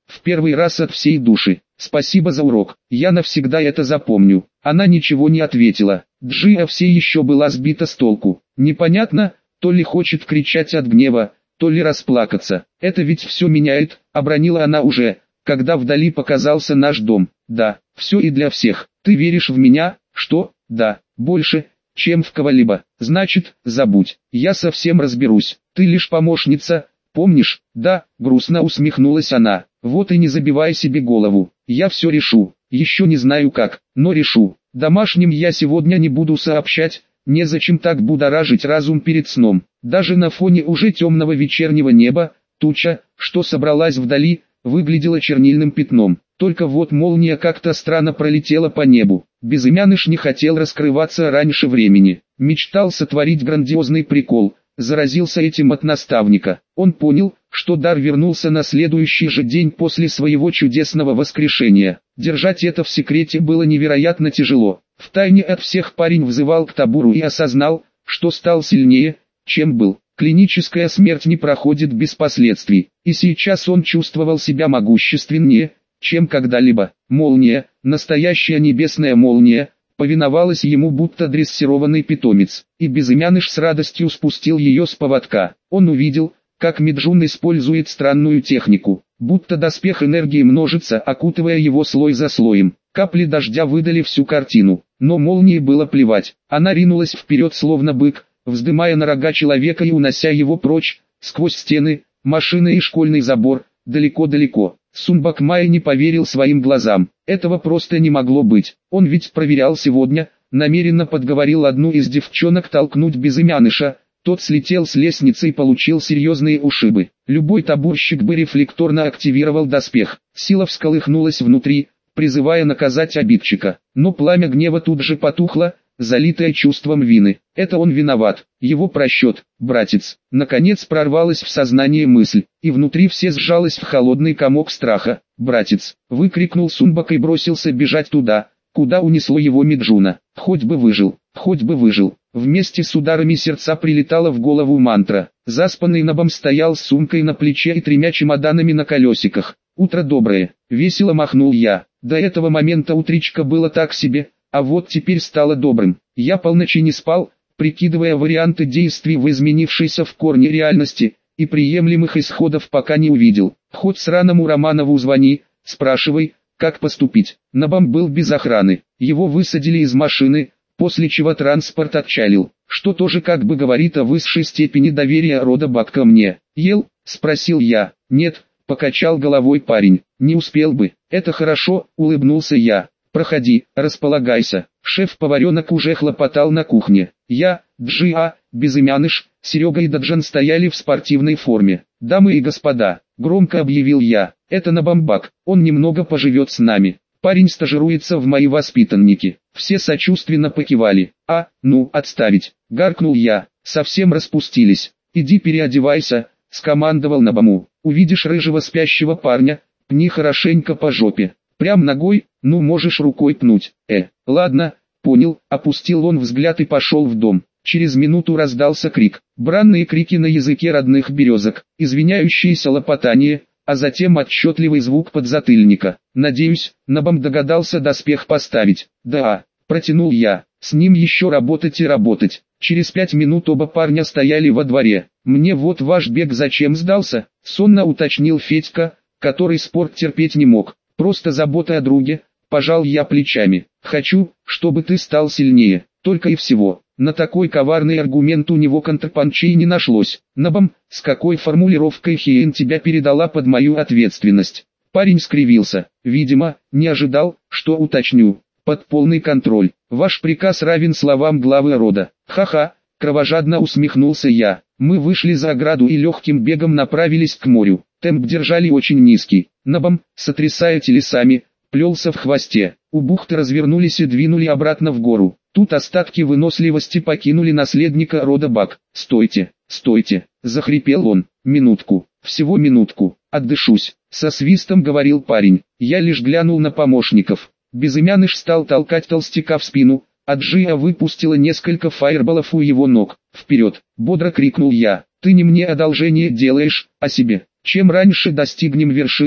в первый раз от всей души. Спасибо за урок, я навсегда это запомню. Она ничего не ответила. Джия все еще была сбита с толку. Непонятно, то ли хочет кричать от гнева, то ли расплакаться. Это ведь все меняет, обронила она уже, когда вдали показался наш дом. Да, все и для всех. Ты веришь в меня? Что? Да, больше, чем в кого-либо. Значит, забудь, я совсем разберусь. Ты лишь помощница, помнишь? Да, грустно усмехнулась она. Вот и не забивай себе голову. Я все решу. Еще не знаю как, но решу. Домашним я сегодня не буду сообщать. Незачем так будоражить разум перед сном. Даже на фоне уже темного вечернего неба, туча, что собралась вдали, выглядела чернильным пятном. Только вот молния как-то странно пролетела по небу. Безымяныш не хотел раскрываться раньше времени. Мечтал сотворить грандиозный прикол. Заразился этим от наставника. Он понял, что дар вернулся на следующий же день после своего чудесного воскрешения. Держать это в секрете было невероятно тяжело. Втайне от всех парень взывал к Табуру и осознал, что стал сильнее, чем был. Клиническая смерть не проходит без последствий, и сейчас он чувствовал себя могущественнее, чем когда-либо. Молния, настоящая небесная молния, повиновалась ему будто дрессированный питомец, и Безымяныш с радостью спустил ее с поводка. Он увидел, как Меджун использует странную технику, будто доспех энергии множится, окутывая его слой за слоем. Капли дождя выдали всю картину, но молнии было плевать. Она ринулась вперед словно бык, вздымая на рога человека и унося его прочь, сквозь стены, машины и школьный забор, далеко-далеко. Сунбак Май не поверил своим глазам. Этого просто не могло быть. Он ведь проверял сегодня, намеренно подговорил одну из девчонок толкнуть Безымяныша. Тот слетел с лестницы и получил серьезные ушибы. Любой табурщик бы рефлекторно активировал доспех. Сила всколыхнулась внутри, призывая наказать обидчика. Но пламя гнева тут же потухло, залитое чувством вины. Это он виноват, его просчет, братец. Наконец прорвалась в сознание мысль, и внутри все сжалось в холодный комок страха. «Братец!» — выкрикнул Сунбак и бросился бежать туда, куда унесло его Меджуна. Хоть бы выжил, хоть бы выжил. Вместе с ударами сердца прилетала в голову мантра. Заспанный Набам стоял с сумкой на плече и тремя чемоданами на колесиках. «Утро доброе!» — весело махнул я. До этого момента утречка было так себе, а вот теперь стало добрым. Я полночи не спал, прикидывая варианты действий в изменившейся в корне реальности, и приемлемых исходов пока не увидел. Хоть сраному Романову звони, спрашивай, как поступить. Набам был без охраны, его высадили из машины, после чего транспорт отчалил, что тоже как бы говорит о высшей степени доверия рода Бак ко мне. «Ел?» — спросил я. «Нет», — покачал головой парень, — «не успел бы». «Это хорошо», — улыбнулся я. «Проходи, располагайся». Шеф-поваренок уже хлопотал на кухне. Я, Джиа, Безымяныш, Серега и Даджан стояли в спортивной форме. «Дамы и господа», — громко объявил я, — «это Набамбак, он немного поживет с нами. Парень стажируется в мои воспитанники». Все сочувственно покивали. «А, ну, отставить», — гаркнул я, — «совсем распустились. Иди переодевайся», — скомандовал Набаму. «Увидишь рыжего спящего парня, пни хорошенько по жопе. Прям ногой, ну можешь рукой пнуть». «Э, ладно, понял», — опустил он взгляд и пошел в дом. Через минуту раздался крик. Бранные крики на языке родных березок, извиняющиеся лопотание, а затем отчетливый звук подзатыльника. «Надеюсь, Набам догадался доспех поставить». «Да», — протянул я, — «с ним еще работать и работать». Через пять минут оба парня стояли во дворе. «Мне вот ваш бег зачем сдался?» — сонно уточнил Федька, который спорт терпеть не мог. «Просто забота о друге», — пожал я плечами. «Хочу, чтобы ты стал сильнее, только и всего». На такой коварный аргумент у него контрпанчей не нашлось. «Набам, с какой формулировкой Хиен тебя передала под мою ответственность?» Парень скривился. Видимо, не ожидал, что уточню. «Под полный контроль. Ваш приказ равен словам главы рода». «Ха-ха», кровожадно усмехнулся я. Мы вышли за ограду и легким бегом направились к морю. Темп держали очень низкий. Набам, сотрясая телесами, плелся в хвосте. У бухты развернулись и двинули обратно в гору. Тут остатки выносливости покинули наследника рода Бак. «Стойте, стойте!» — захрипел он. «Минутку, всего минутку, отдышусь!» — со свистом говорил парень. Я лишь глянул на помощников. Безымяныш стал толкать толстяка в спину, а Джия выпустила несколько фаерболов у его ног. «Вперед!» — бодро крикнул я. «Ты не мне одолжение делаешь, а себе. Чем раньше достигнем вершины,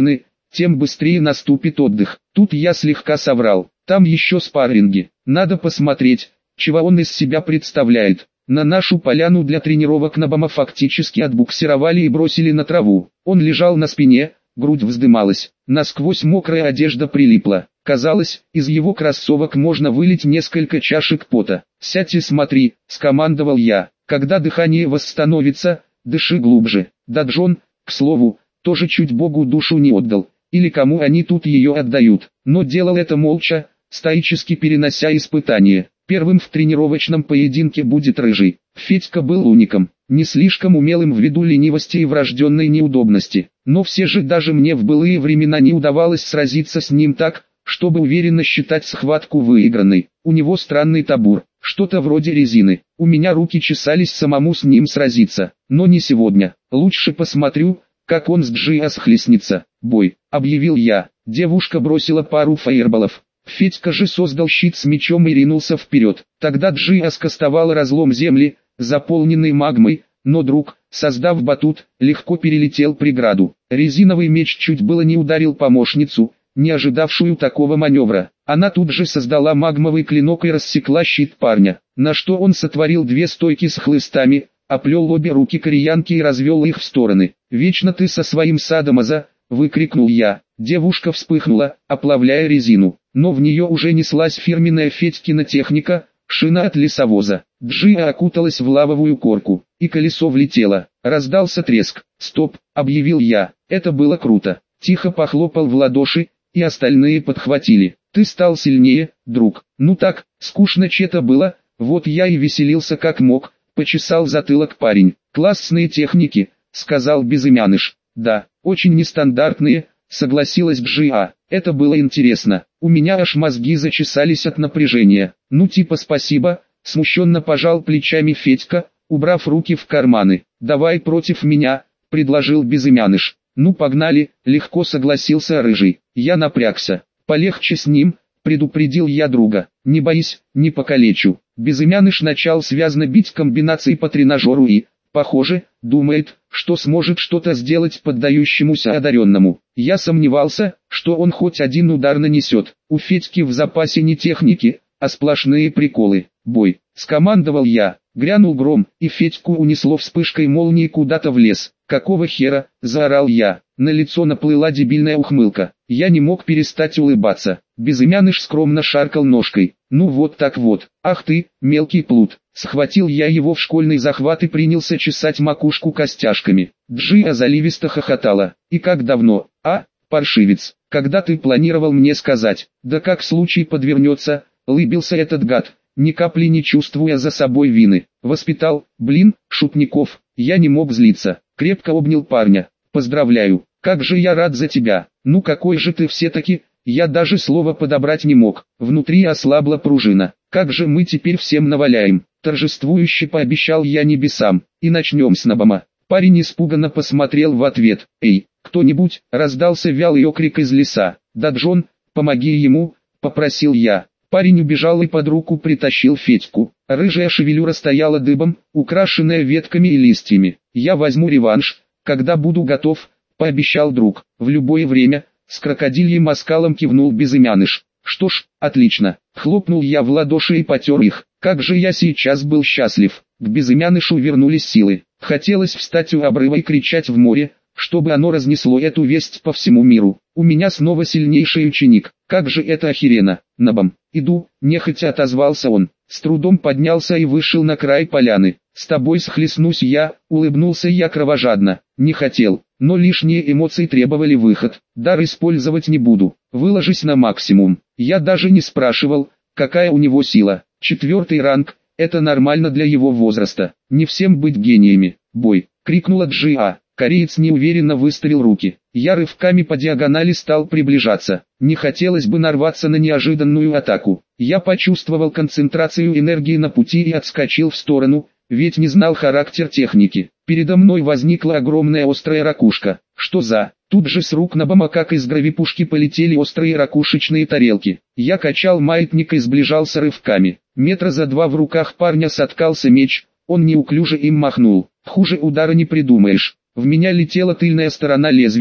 тем быстрее наступит отдых. Тут я слегка соврал. Там еще спарринги. Надо посмотреть, чего он из себя представляет. На нашу поляну для тренировок Набама фактически отбуксировали и бросили на траву. Он лежал на спине, грудь вздымалась, насквозь мокрая одежда прилипла. Казалось, из его кроссовок можно вылить несколько чашек пота. «Сядь и смотри», — скомандовал я. «Когда дыхание восстановится, дыши глубже». Да Джон, к слову, тоже чуть Богу душу не отдал. Или кому они тут ее отдают. Но делал это молча, стоически перенося испытания. Первым в тренировочном поединке будет Рыжий. Федька был уником, не слишком умелым ввиду ленивости и врожденной неудобности. Но все же даже мне в былые времена не удавалось сразиться с ним так, чтобы уверенно считать схватку выигранной. У него странный табур, что-то вроде резины. У меня руки чесались самому с ним сразиться, но не сегодня. Лучше посмотрю, как он с Джиа схлестнется. «Бой», — объявил я. Девушка бросила пару фаерболов. Федька же создал щит с мечом и ринулся вперед. Тогда Джиа скостовал разлом земли, заполненный магмой, но друг, создав батут, легко перелетел преграду. Резиновый меч чуть было не ударил помощницу, не ожидавшую такого маневра. Она тут же создала магмовый клинок и рассекла щит парня, на что он сотворил две стойки с хлыстами, оплел обе руки кореянки и развел их в стороны. «Вечно ты со своим садомаза!» — выкрикнул я. Девушка вспыхнула, оплавляя резину, но в нее уже неслась фирменная Федькина техника, шина от лесовоза. Джиа окуталась в лавовую корку, и колесо влетело. Раздался треск. «Стоп!» — объявил я. Это было круто. Тихо похлопал в ладоши, и остальные подхватили. «Ты стал сильнее, друг». «Ну так, скучно че-то было, вот я и веселился как мог», — почесал затылок парень. «Классные техники», — сказал Безымяныш. «Да, очень нестандартные», — согласилась Джиа. «Это было интересно. У меня аж мозги зачесались от напряжения». «Ну типа спасибо», — смущенно пожал плечами Федька, убрав руки в карманы. «Давай против меня», — предложил Безымяныш. «Ну погнали», — легко согласился Рыжий. Я напрягся. «Полегче с ним», — предупредил я друга. «Не боись, не покалечу». Безымяныш начал связно бить комбинации по тренажеру и, похоже, думает, что сможет что-то сделать поддающемуся одаренному. Я сомневался, что он хоть один удар нанесет. У Федьки в запасе не техники, а сплошные приколы. «Бой», — скомандовал я. Грянул гром, и Федьку унесло вспышкой молнии куда-то в лес. «Какого хера?» — заорал я. На лицо наплыла дебильная ухмылка. Я не мог перестать улыбаться. Безымяныш скромно шаркал ножкой. «Ну вот так вот. Ах ты, мелкий плут!» Схватил я его в школьный захват и принялся чесать макушку костяшками. Джиа заливисто хохотала. «И как давно, а, паршивец? Когда ты планировал мне сказать?» «Да как случай подвернется», — лыбился этот гад, ни капли не чувствуя за собой вины. «Воспитал, блин, шутников». Я не мог злиться. Крепко обнял парня. «Поздравляю, как же я рад за тебя. Ну какой же ты все-таки...» Я даже слова подобрать не мог. Внутри ослабла пружина. «Как же мы теперь всем наваляем?» Торжествующе пообещал я небесам. «И начнем с Набама». Парень испуганно посмотрел в ответ. «Эй, кто-нибудь!» — раздался вялый окрик из леса. «Да Джон, помоги ему!» — попросил я. Парень убежал и под руку притащил Федьку. Рыжая шевелюра стояла дыбом, украшенная ветками и листьями. «Я возьму реванш, когда буду готов», — пообещал друг. «В любое время», — с крокодильем оскалом кивнул Безымяныш. «Что ж, отлично». Хлопнул я в ладоши и потер их. Как же я сейчас был счастлив. К Безымянышу вернулись силы. Хотелось встать у обрыва и кричать в море, чтобы оно разнесло эту весть по всему миру. У меня снова сильнейший ученик. Как же это охеренно. «Набам, иду», — нехотя отозвался он. С трудом поднялся и вышел на край поляны. «С тобой схлестнусь я», — улыбнулся я кровожадно. Не хотел, но лишние эмоции требовали выход. Дар использовать не буду. Выложись на максимум. Я даже не спрашивал, какая у него сила. Четвертый ранг, это нормально для его возраста. Не всем быть гениями. «Бой», — крикнула Джиа. Кореец неуверенно выставил руки. Я рывками по диагонали стал приближаться. Не хотелось бы нарваться на неожиданную атаку. Я почувствовал концентрацию энергии на пути и отскочил в сторону, ведь не знал характер техники. Передо мной возникла огромная острая ракушка. Что за... Тут же с рук Набама как из гравипушки полетели острые ракушечные тарелки. Я качал маятник и сближался рывками. Метра за два в руках парня соткался меч, он неуклюже им махнул. Хуже удара не придумаешь. В меня летела тыльная сторона лезвия,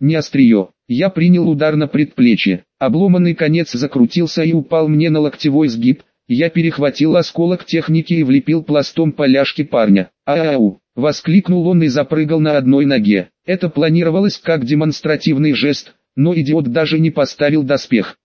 не острие. Я принял удар на предплечье. Обломанный конец закрутился и упал мне на локтевой сгиб. Я перехватил осколок техники и влепил пластом по ляжке парня. «Ау!» — воскликнул он и запрыгал на одной ноге. Это планировалось как демонстративный жест, но идиот даже не поставил доспех.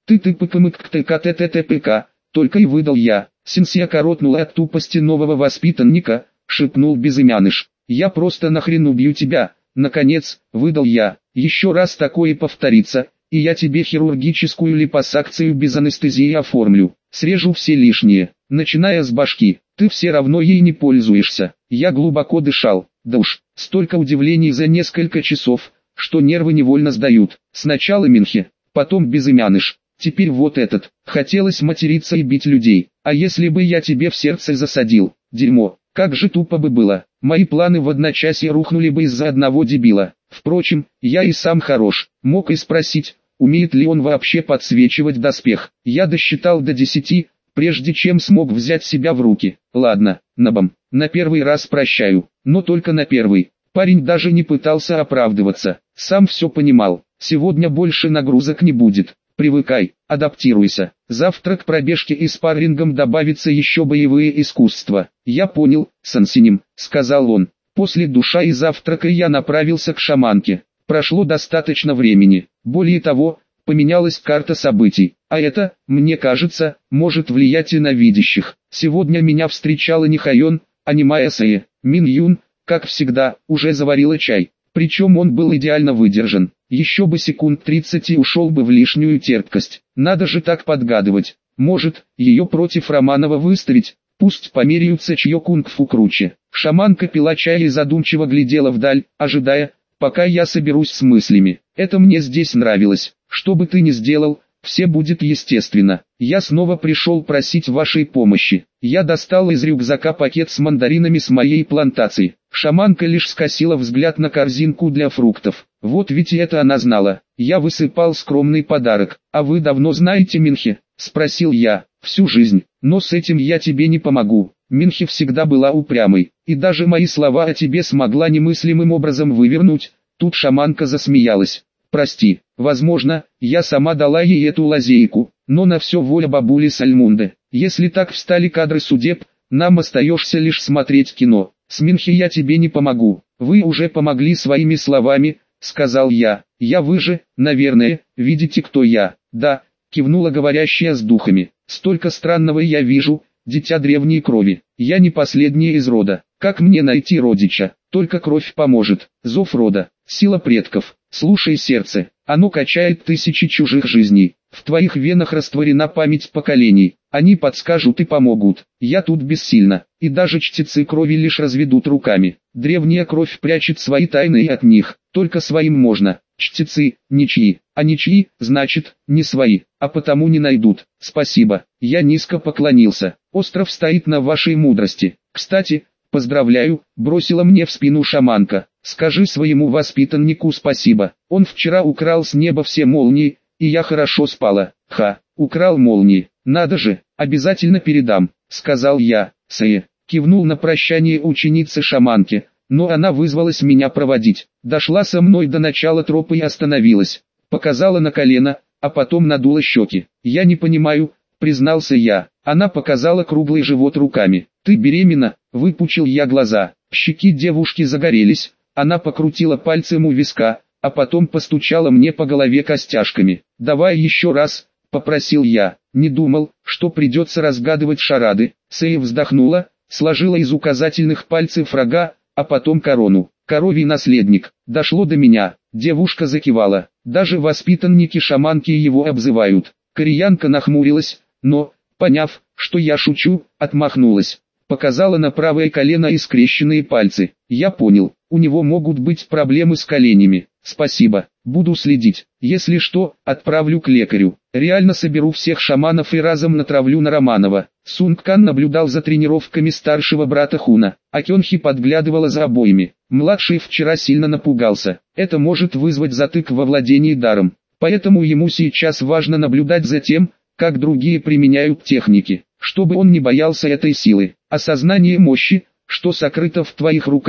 «Ты-ты-пыкмык-ктк-т-т-т-пк», только и выдал я. Синсия коротнула от тупости нового воспитанника, шепнул безымяныш. «Я просто нахрен убью тебя!» Наконец, выдал я. «Еще раз такое повторится, и я тебе хирургическую липосакцию без анестезии оформлю. Срежу все лишнее, начиная с башки. Ты все равно ей не пользуешься». Я глубоко дышал. Да уж, столько удивлений за несколько часов, что нервы невольно сдают. Сначала Минхе, потом безымяныш, теперь вот этот. Хотелось материться и бить людей. А если бы я тебе в сердце засадил? Дерьмо, как же тупо бы было. Мои планы в одночасье рухнули бы из-за одного дебила. Впрочем, я и сам хорош. Мог и спросить, умеет ли он вообще подсвечивать доспех. Я досчитал до десяти, прежде чем смог взять себя в руки. Ладно, Набам, на первый раз прощаю, но только на первый. Парень даже не пытался оправдываться, сам все понимал. Сегодня больше нагрузок не будет. Привыкай, адаптируйся. Завтра к пробежке и спаррингам добавится еще боевые искусства. Я понял, Сансиним, сказал он. После душа и завтрака я направился к шаманке. Прошло достаточно времени. Более того, поменялась карта событий. А это, мне кажется, может влиять и на видящих. Сегодня меня встречала не Хайон, а немая Сае. Мин Юн, как всегда, уже заварила чай. Причем он был идеально выдержан. Еще бы секунд тридцать и ушел бы в лишнюю терпкость. Надо же так подгадывать. Может, ее против Романова выставить? Пусть померяются, чье кунг-фу круче. Шаманка пила чай и задумчиво глядела вдаль, ожидая, пока я соберусь с мыслями. Это мне здесь нравилось. Что бы ты ни сделал, все будет естественно. Я снова пришел просить вашей помощи. Я достал из рюкзака пакет с мандаринами с моей плантации. Шаманка лишь скосила взгляд на корзинку для фруктов. Вот ведь и это она знала. Я высыпал скромный подарок. «А вы давно знаете Минхе?» — спросил я. «Всю жизнь. Но с этим я тебе не помогу. Минхе всегда была упрямой, и даже мои слова о тебе смогла немыслимым образом вывернуть». Тут шаманка засмеялась. «Прости, возможно, я сама дала ей эту лазейку, но на все воля бабули Сальмунды. Если так встали кадры судеб, нам остаешься лишь смотреть кино. С Минхе я тебе не помогу. Вы уже помогли своими словами», — сказал я. «Я вы же, наверное, видите, кто я». «Да», — кивнула говорящая с духами. «Столько странного я вижу, дитя древней крови. Я не последняя из рода. Как мне найти родича? Только кровь поможет. Зов рода, сила предков. Слушай сердце, оно качает тысячи чужих жизней. В твоих венах растворена память поколений. Они подскажут и помогут. Я тут бессильна, и даже чтецы крови лишь разведут руками. Древняя кровь прячет свои тайны и от них, только своим можно. Чтецы, ничьи, а ничьи, значит, не свои, а потому не найдут. Спасибо». Я низко поклонился. «Остров стоит на вашей мудрости. Кстати, поздравляю», — бросила мне в спину шаманка. «Скажи своему воспитаннику спасибо. Он вчера украл с неба все молнии, и я хорошо спала». «Ха, украл молнии. Надо же, обязательно передам», — сказал я. Сае кивнул на прощание ученицы шаманки, но она вызвалась меня проводить. Дошла со мной до начала тропы и остановилась. Показала на колено, а потом надула щеки. «Я не понимаю», — признался я. Она показала круглый живот руками. «Ты беременна?» — выпучил я глаза. Щеки девушки загорелись. Она покрутила пальцем у виска, а потом постучала мне по голове костяшками. «Давай еще раз», — попросил я. Не думал, что придется разгадывать шарады. Сэй вздохнула, сложила из указательных пальцев рога, а потом корону. «Коровий наследник». Дошло до меня. Девушка закивала. Даже воспитанники шаманки его обзывают. Кореянка нахмурилась, но, поняв, что я шучу, отмахнулась. Показала на правое колено и скрещенные пальцы. Я понял, у него могут быть проблемы с коленями. «Спасибо, буду следить. Если что, отправлю к лекарю. Реально соберу всех шаманов и разом натравлю на Романова». Сунг Кан наблюдал за тренировками старшего брата Хуна, а Кёнхи подглядывала за обоими. Младший вчера сильно напугался. Это может вызвать затык во владении даром. Поэтому ему сейчас важно наблюдать за тем, как другие применяют техники, чтобы он не боялся этой силы. Осознание мощи, что сокрыто в твоих руках,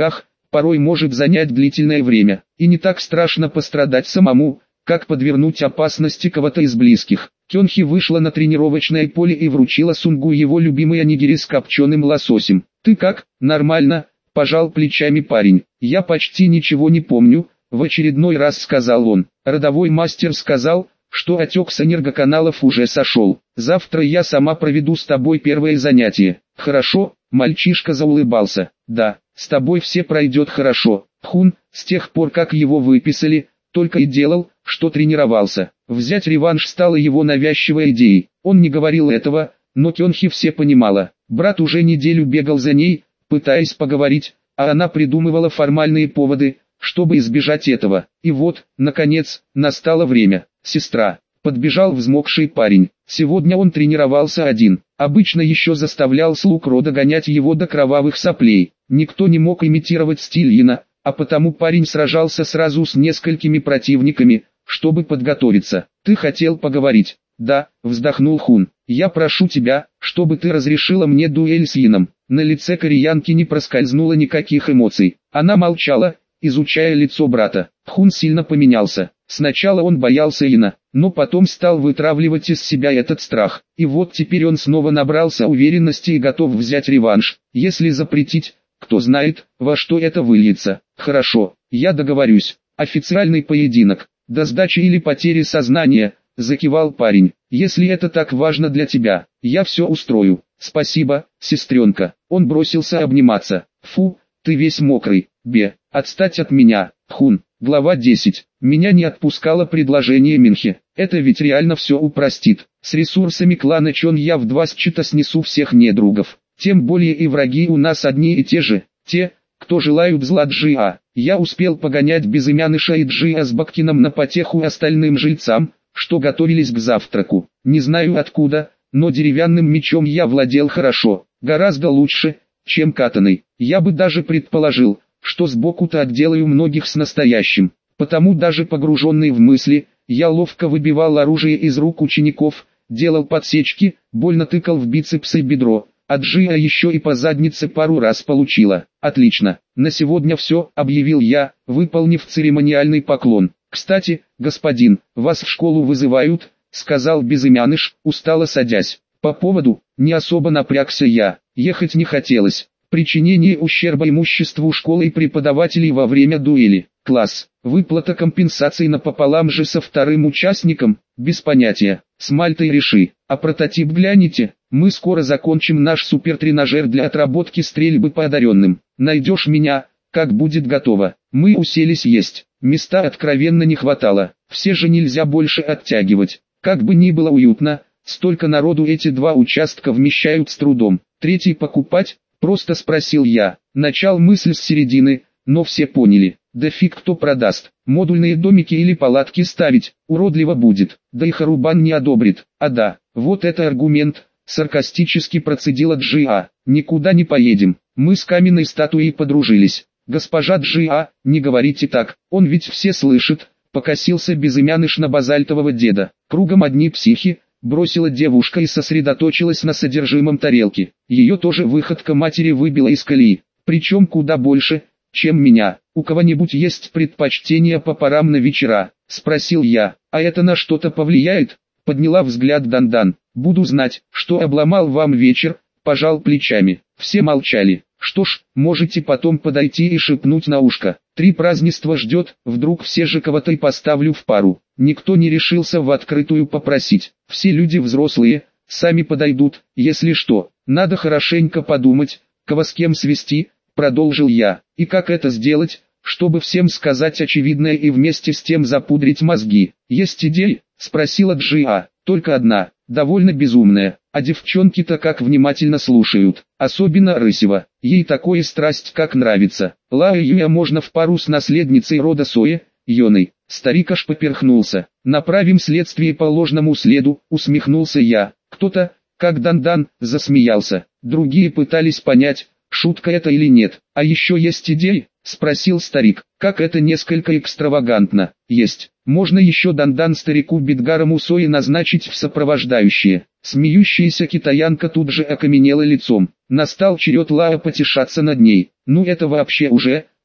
порой может занять длительное время, и не так страшно пострадать самому, как подвергнуть опасности кого-то из близких. Кёнхи вышла на тренировочное поле и вручила Сунгу его любимый онигири с копченым лососем. «Ты как?» «Нормально», – пожал плечами парень. «Я почти ничего не помню», – в очередной раз сказал он. Родовой мастер сказал, что отек с энергоканалов уже сошел. «Завтра я сама проведу с тобой первое занятие». «Хорошо», – мальчишка заулыбался. «Да, с тобой все пройдет хорошо». Хун, с тех пор как его выписали, только и делал, что тренировался. Взять реванш стало его навязчивой идеей. Он не говорил этого, но Кёнхи все понимала. Брат уже неделю бегал за ней, пытаясь поговорить, а она придумывала формальные поводы, чтобы избежать этого. И вот, наконец, настало время. «Сестра», — подбежал взмокший парень. Сегодня он тренировался один. Обычно еще заставлял слуг рода гонять его до кровавых соплей. Никто не мог имитировать стиль Йина, а потому парень сражался сразу с несколькими противниками, чтобы подготовиться. «Ты хотел поговорить?» «Да», — вздохнул Хун. «Я прошу тебя, чтобы ты разрешила мне дуэль с Йином». На лице кореянки не проскользнуло никаких эмоций. Она молчала, изучая лицо брата. Хун сильно поменялся. Сначала он боялся Йина, но потом стал вытравливать из себя этот страх. И вот теперь он снова набрался уверенности и готов взять реванш. Если запретить, кто знает, во что это выльется. «Хорошо, я договорюсь. Официальный поединок, до сдачи или потери сознания», — закивал парень. «Если это так важно для тебя, я все устрою». «Спасибо, сестренка». Он бросился обниматься. «Фу, ты весь мокрый. Бе, отстать от меня». Хун. Глава десять. Меня не отпускало предложение Минхи. Это ведь реально все упростит. С ресурсами клана Чон я в два счета снесу всех недругов. Тем более и враги у нас одни и те же. Те, кто желают зла Джиа. Я успел погонять безымяныша и Джиа с Баккином на потеху остальным жильцам, что готовились к завтраку. Не знаю откуда, но деревянным мечом я владел хорошо. Гораздо лучше, чем катаной. Я бы даже предположил, что сбоку-то отделаю многих с настоящим. Потому даже погруженный в мысли, я ловко выбивал оружие из рук учеников, делал подсечки, больно тыкал в бицепсы и бедро, а Джиа еще и по заднице пару раз получила. «Отлично, на сегодня все», — объявил я, выполнив церемониальный поклон. «Кстати, господин, вас в школу вызывают», — сказал безымяныш, устало садясь. По поводу, не особо напрягся я, ехать не хотелось. Причинение ущерба имуществу школы и преподавателей во время дуэли. Класс. Выплата компенсаций напополам же со вторым участником. Без понятия. С Мальтой реши. А прототип гляните. Мы скоро закончим наш супертренажер для отработки стрельбы по одаренным. Найдешь меня, как будет готово. Мы уселись есть. Места откровенно не хватало. Все же нельзя больше оттягивать. Как бы ни было уютно, столько народу эти два участка вмещают с трудом. Третий покупать? Просто спросил я. Начал мысль с середины, но все поняли. Да фиг кто продаст. Модульные домики или палатки ставить, уродливо будет. Да и Харубан не одобрит. А да, вот это аргумент, саркастически процедила Джиа. Никуда не поедем. Мы с каменной статуей подружились. Госпожа Джиа, не говорите так, он ведь все слышит. Покосился безымяныш на базальтового деда. Кругом одни психи. Бросила девушка и сосредоточилась на содержимом тарелки. Ее тоже выходка матери выбила из колеи. Причем куда больше, чем меня. «У кого-нибудь есть предпочтение по парам на вечера?» – спросил я. «А это на что-то повлияет?» – подняла взгляд Дандан. «Буду знать, что обломал вам вечер», – пожал плечами. Все молчали. «Что ж, можете потом подойти и шепнуть на ушко. Три празднества ждет, вдруг все же кого-то и поставлю в пару». Никто не решился в открытую попросить. Все люди взрослые, сами подойдут, если что. Надо хорошенько подумать, кого с кем свести, продолжил я. И как это сделать, чтобы всем сказать очевидное и вместе с тем запудрить мозги? Есть идеи? Спросила Джиа. Только одна, довольно безумная. А девчонки-то как внимательно слушают. Особенно Рысева. Ей такое страсть как нравится. Лао Юя можно в пару с наследницей рода Сои, Йоной. Старик аж поперхнулся. «Направим следствие по ложному следу», усмехнулся я. Кто-то, как Дандан, засмеялся. Другие пытались понять, шутка это или нет. «А еще есть идеи?» спросил старик. «Как это несколько экстравагантно». «Есть. Можно еще Дандан старику Бидгарому Сои назначить в сопровождающие». Смеющаяся китаянка тут же окаменела лицом. Настал черед Лао потешаться над ней. «Ну это вообще уже...»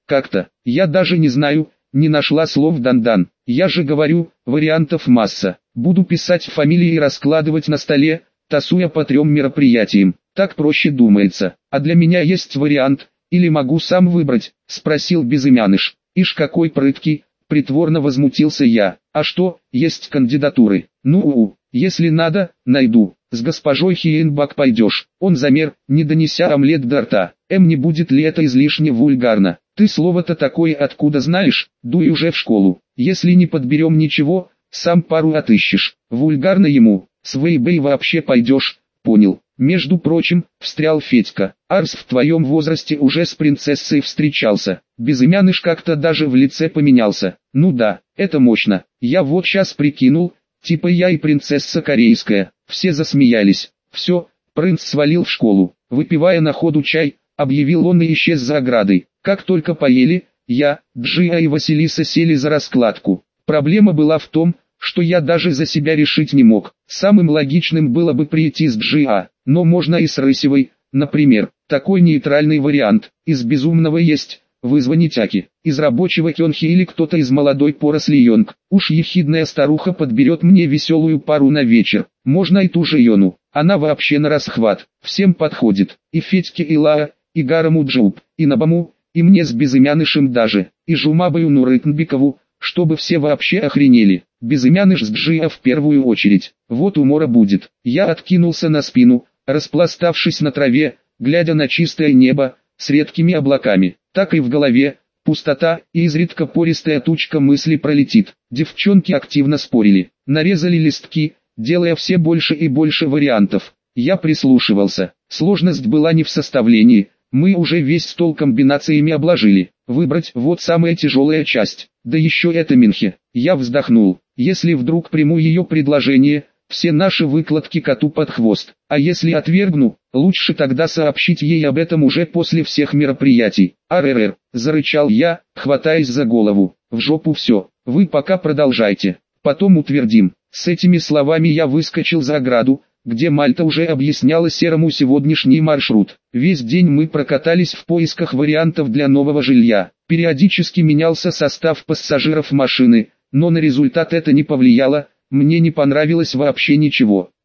как-то, я даже не знаю, не нашла слов Дандан. Я же говорю, вариантов масса. Буду писать фамилии и раскладывать на столе, тасуя по трем мероприятиям. Так проще думается. А для меня есть вариант, или могу сам выбрать, спросил безымяныш. Ишь какой прыткий, притворно возмутился я. А что, есть кандидатуры? Ну, если надо, найду. С госпожой Хиенбак пойдешь. Он замер, не донеся омлет до рта. Эм, не будет ли это излишне вульгарно? Ты слово-то такое откуда знаешь? Дуй уже в школу. Если не подберем ничего, сам пару отыщешь. Вульгарно ему. С Вэйбэй вообще пойдешь. Понял. Между прочим, встрял Федька. Арс в твоем возрасте уже с принцессой встречался. Безымяныш как-то даже в лице поменялся. Ну да, это мощно. Я вот сейчас прикинул, типа я и принцесса корейская. Все засмеялись. Все, принц свалил в школу. Выпивая на ходу чай, объявил он и исчез за оградой. Как только поели, я, Джиа и Василиса сели за раскладку. Проблема была в том, что я даже за себя решить не мог. Самым логичным было бы прийти с Джиа, но можно и с Рысевой, например. Такой нейтральный вариант. Из безумного есть вызвонить Аки, из рабочего Кёнхи или кто-то из молодой поросли Йонг. Уж ехидная старуха подберет мне веселую пару на вечер. Можно и ту же Йону, она вообще на расхват, всем подходит. И Федьке, и Лаа, и Гараму Джуб, и Набаму, и мне с безымянышем даже, и Жумабаю Нурытнбекову, чтобы все вообще охренели. Безымяныш с Джиа в первую очередь. Вот умора будет. Я откинулся на спину, распластавшись на траве, глядя на чистое небо, с редкими облаками. Так и в голове, пустота, и изредка пористая тучка мысли пролетит. Девчонки активно спорили, нарезали листки, делая все больше и больше вариантов. Я прислушивался. Сложность была не в составлении, мы уже весь стол комбинациями обложили. Выбрать вот самая тяжелая часть, да еще это Минхе. Я вздохнул. Если вдруг приму ее предложение, все наши выкладки коту под хвост. А если отвергну, лучше тогда сообщить ей об этом уже после всех мероприятий. «Арррр», — зарычал я, хватаясь за голову. «В жопу все, вы пока продолжайте, потом утвердим». С этими словами я выскочил за ограду, где Мальта уже объясняла Серому сегодняшний маршрут. Весь день мы прокатались в поисках вариантов для нового жилья. Периодически менялся состав пассажиров машины, но на результат это не повлияло, мне не понравилось вообще ничего.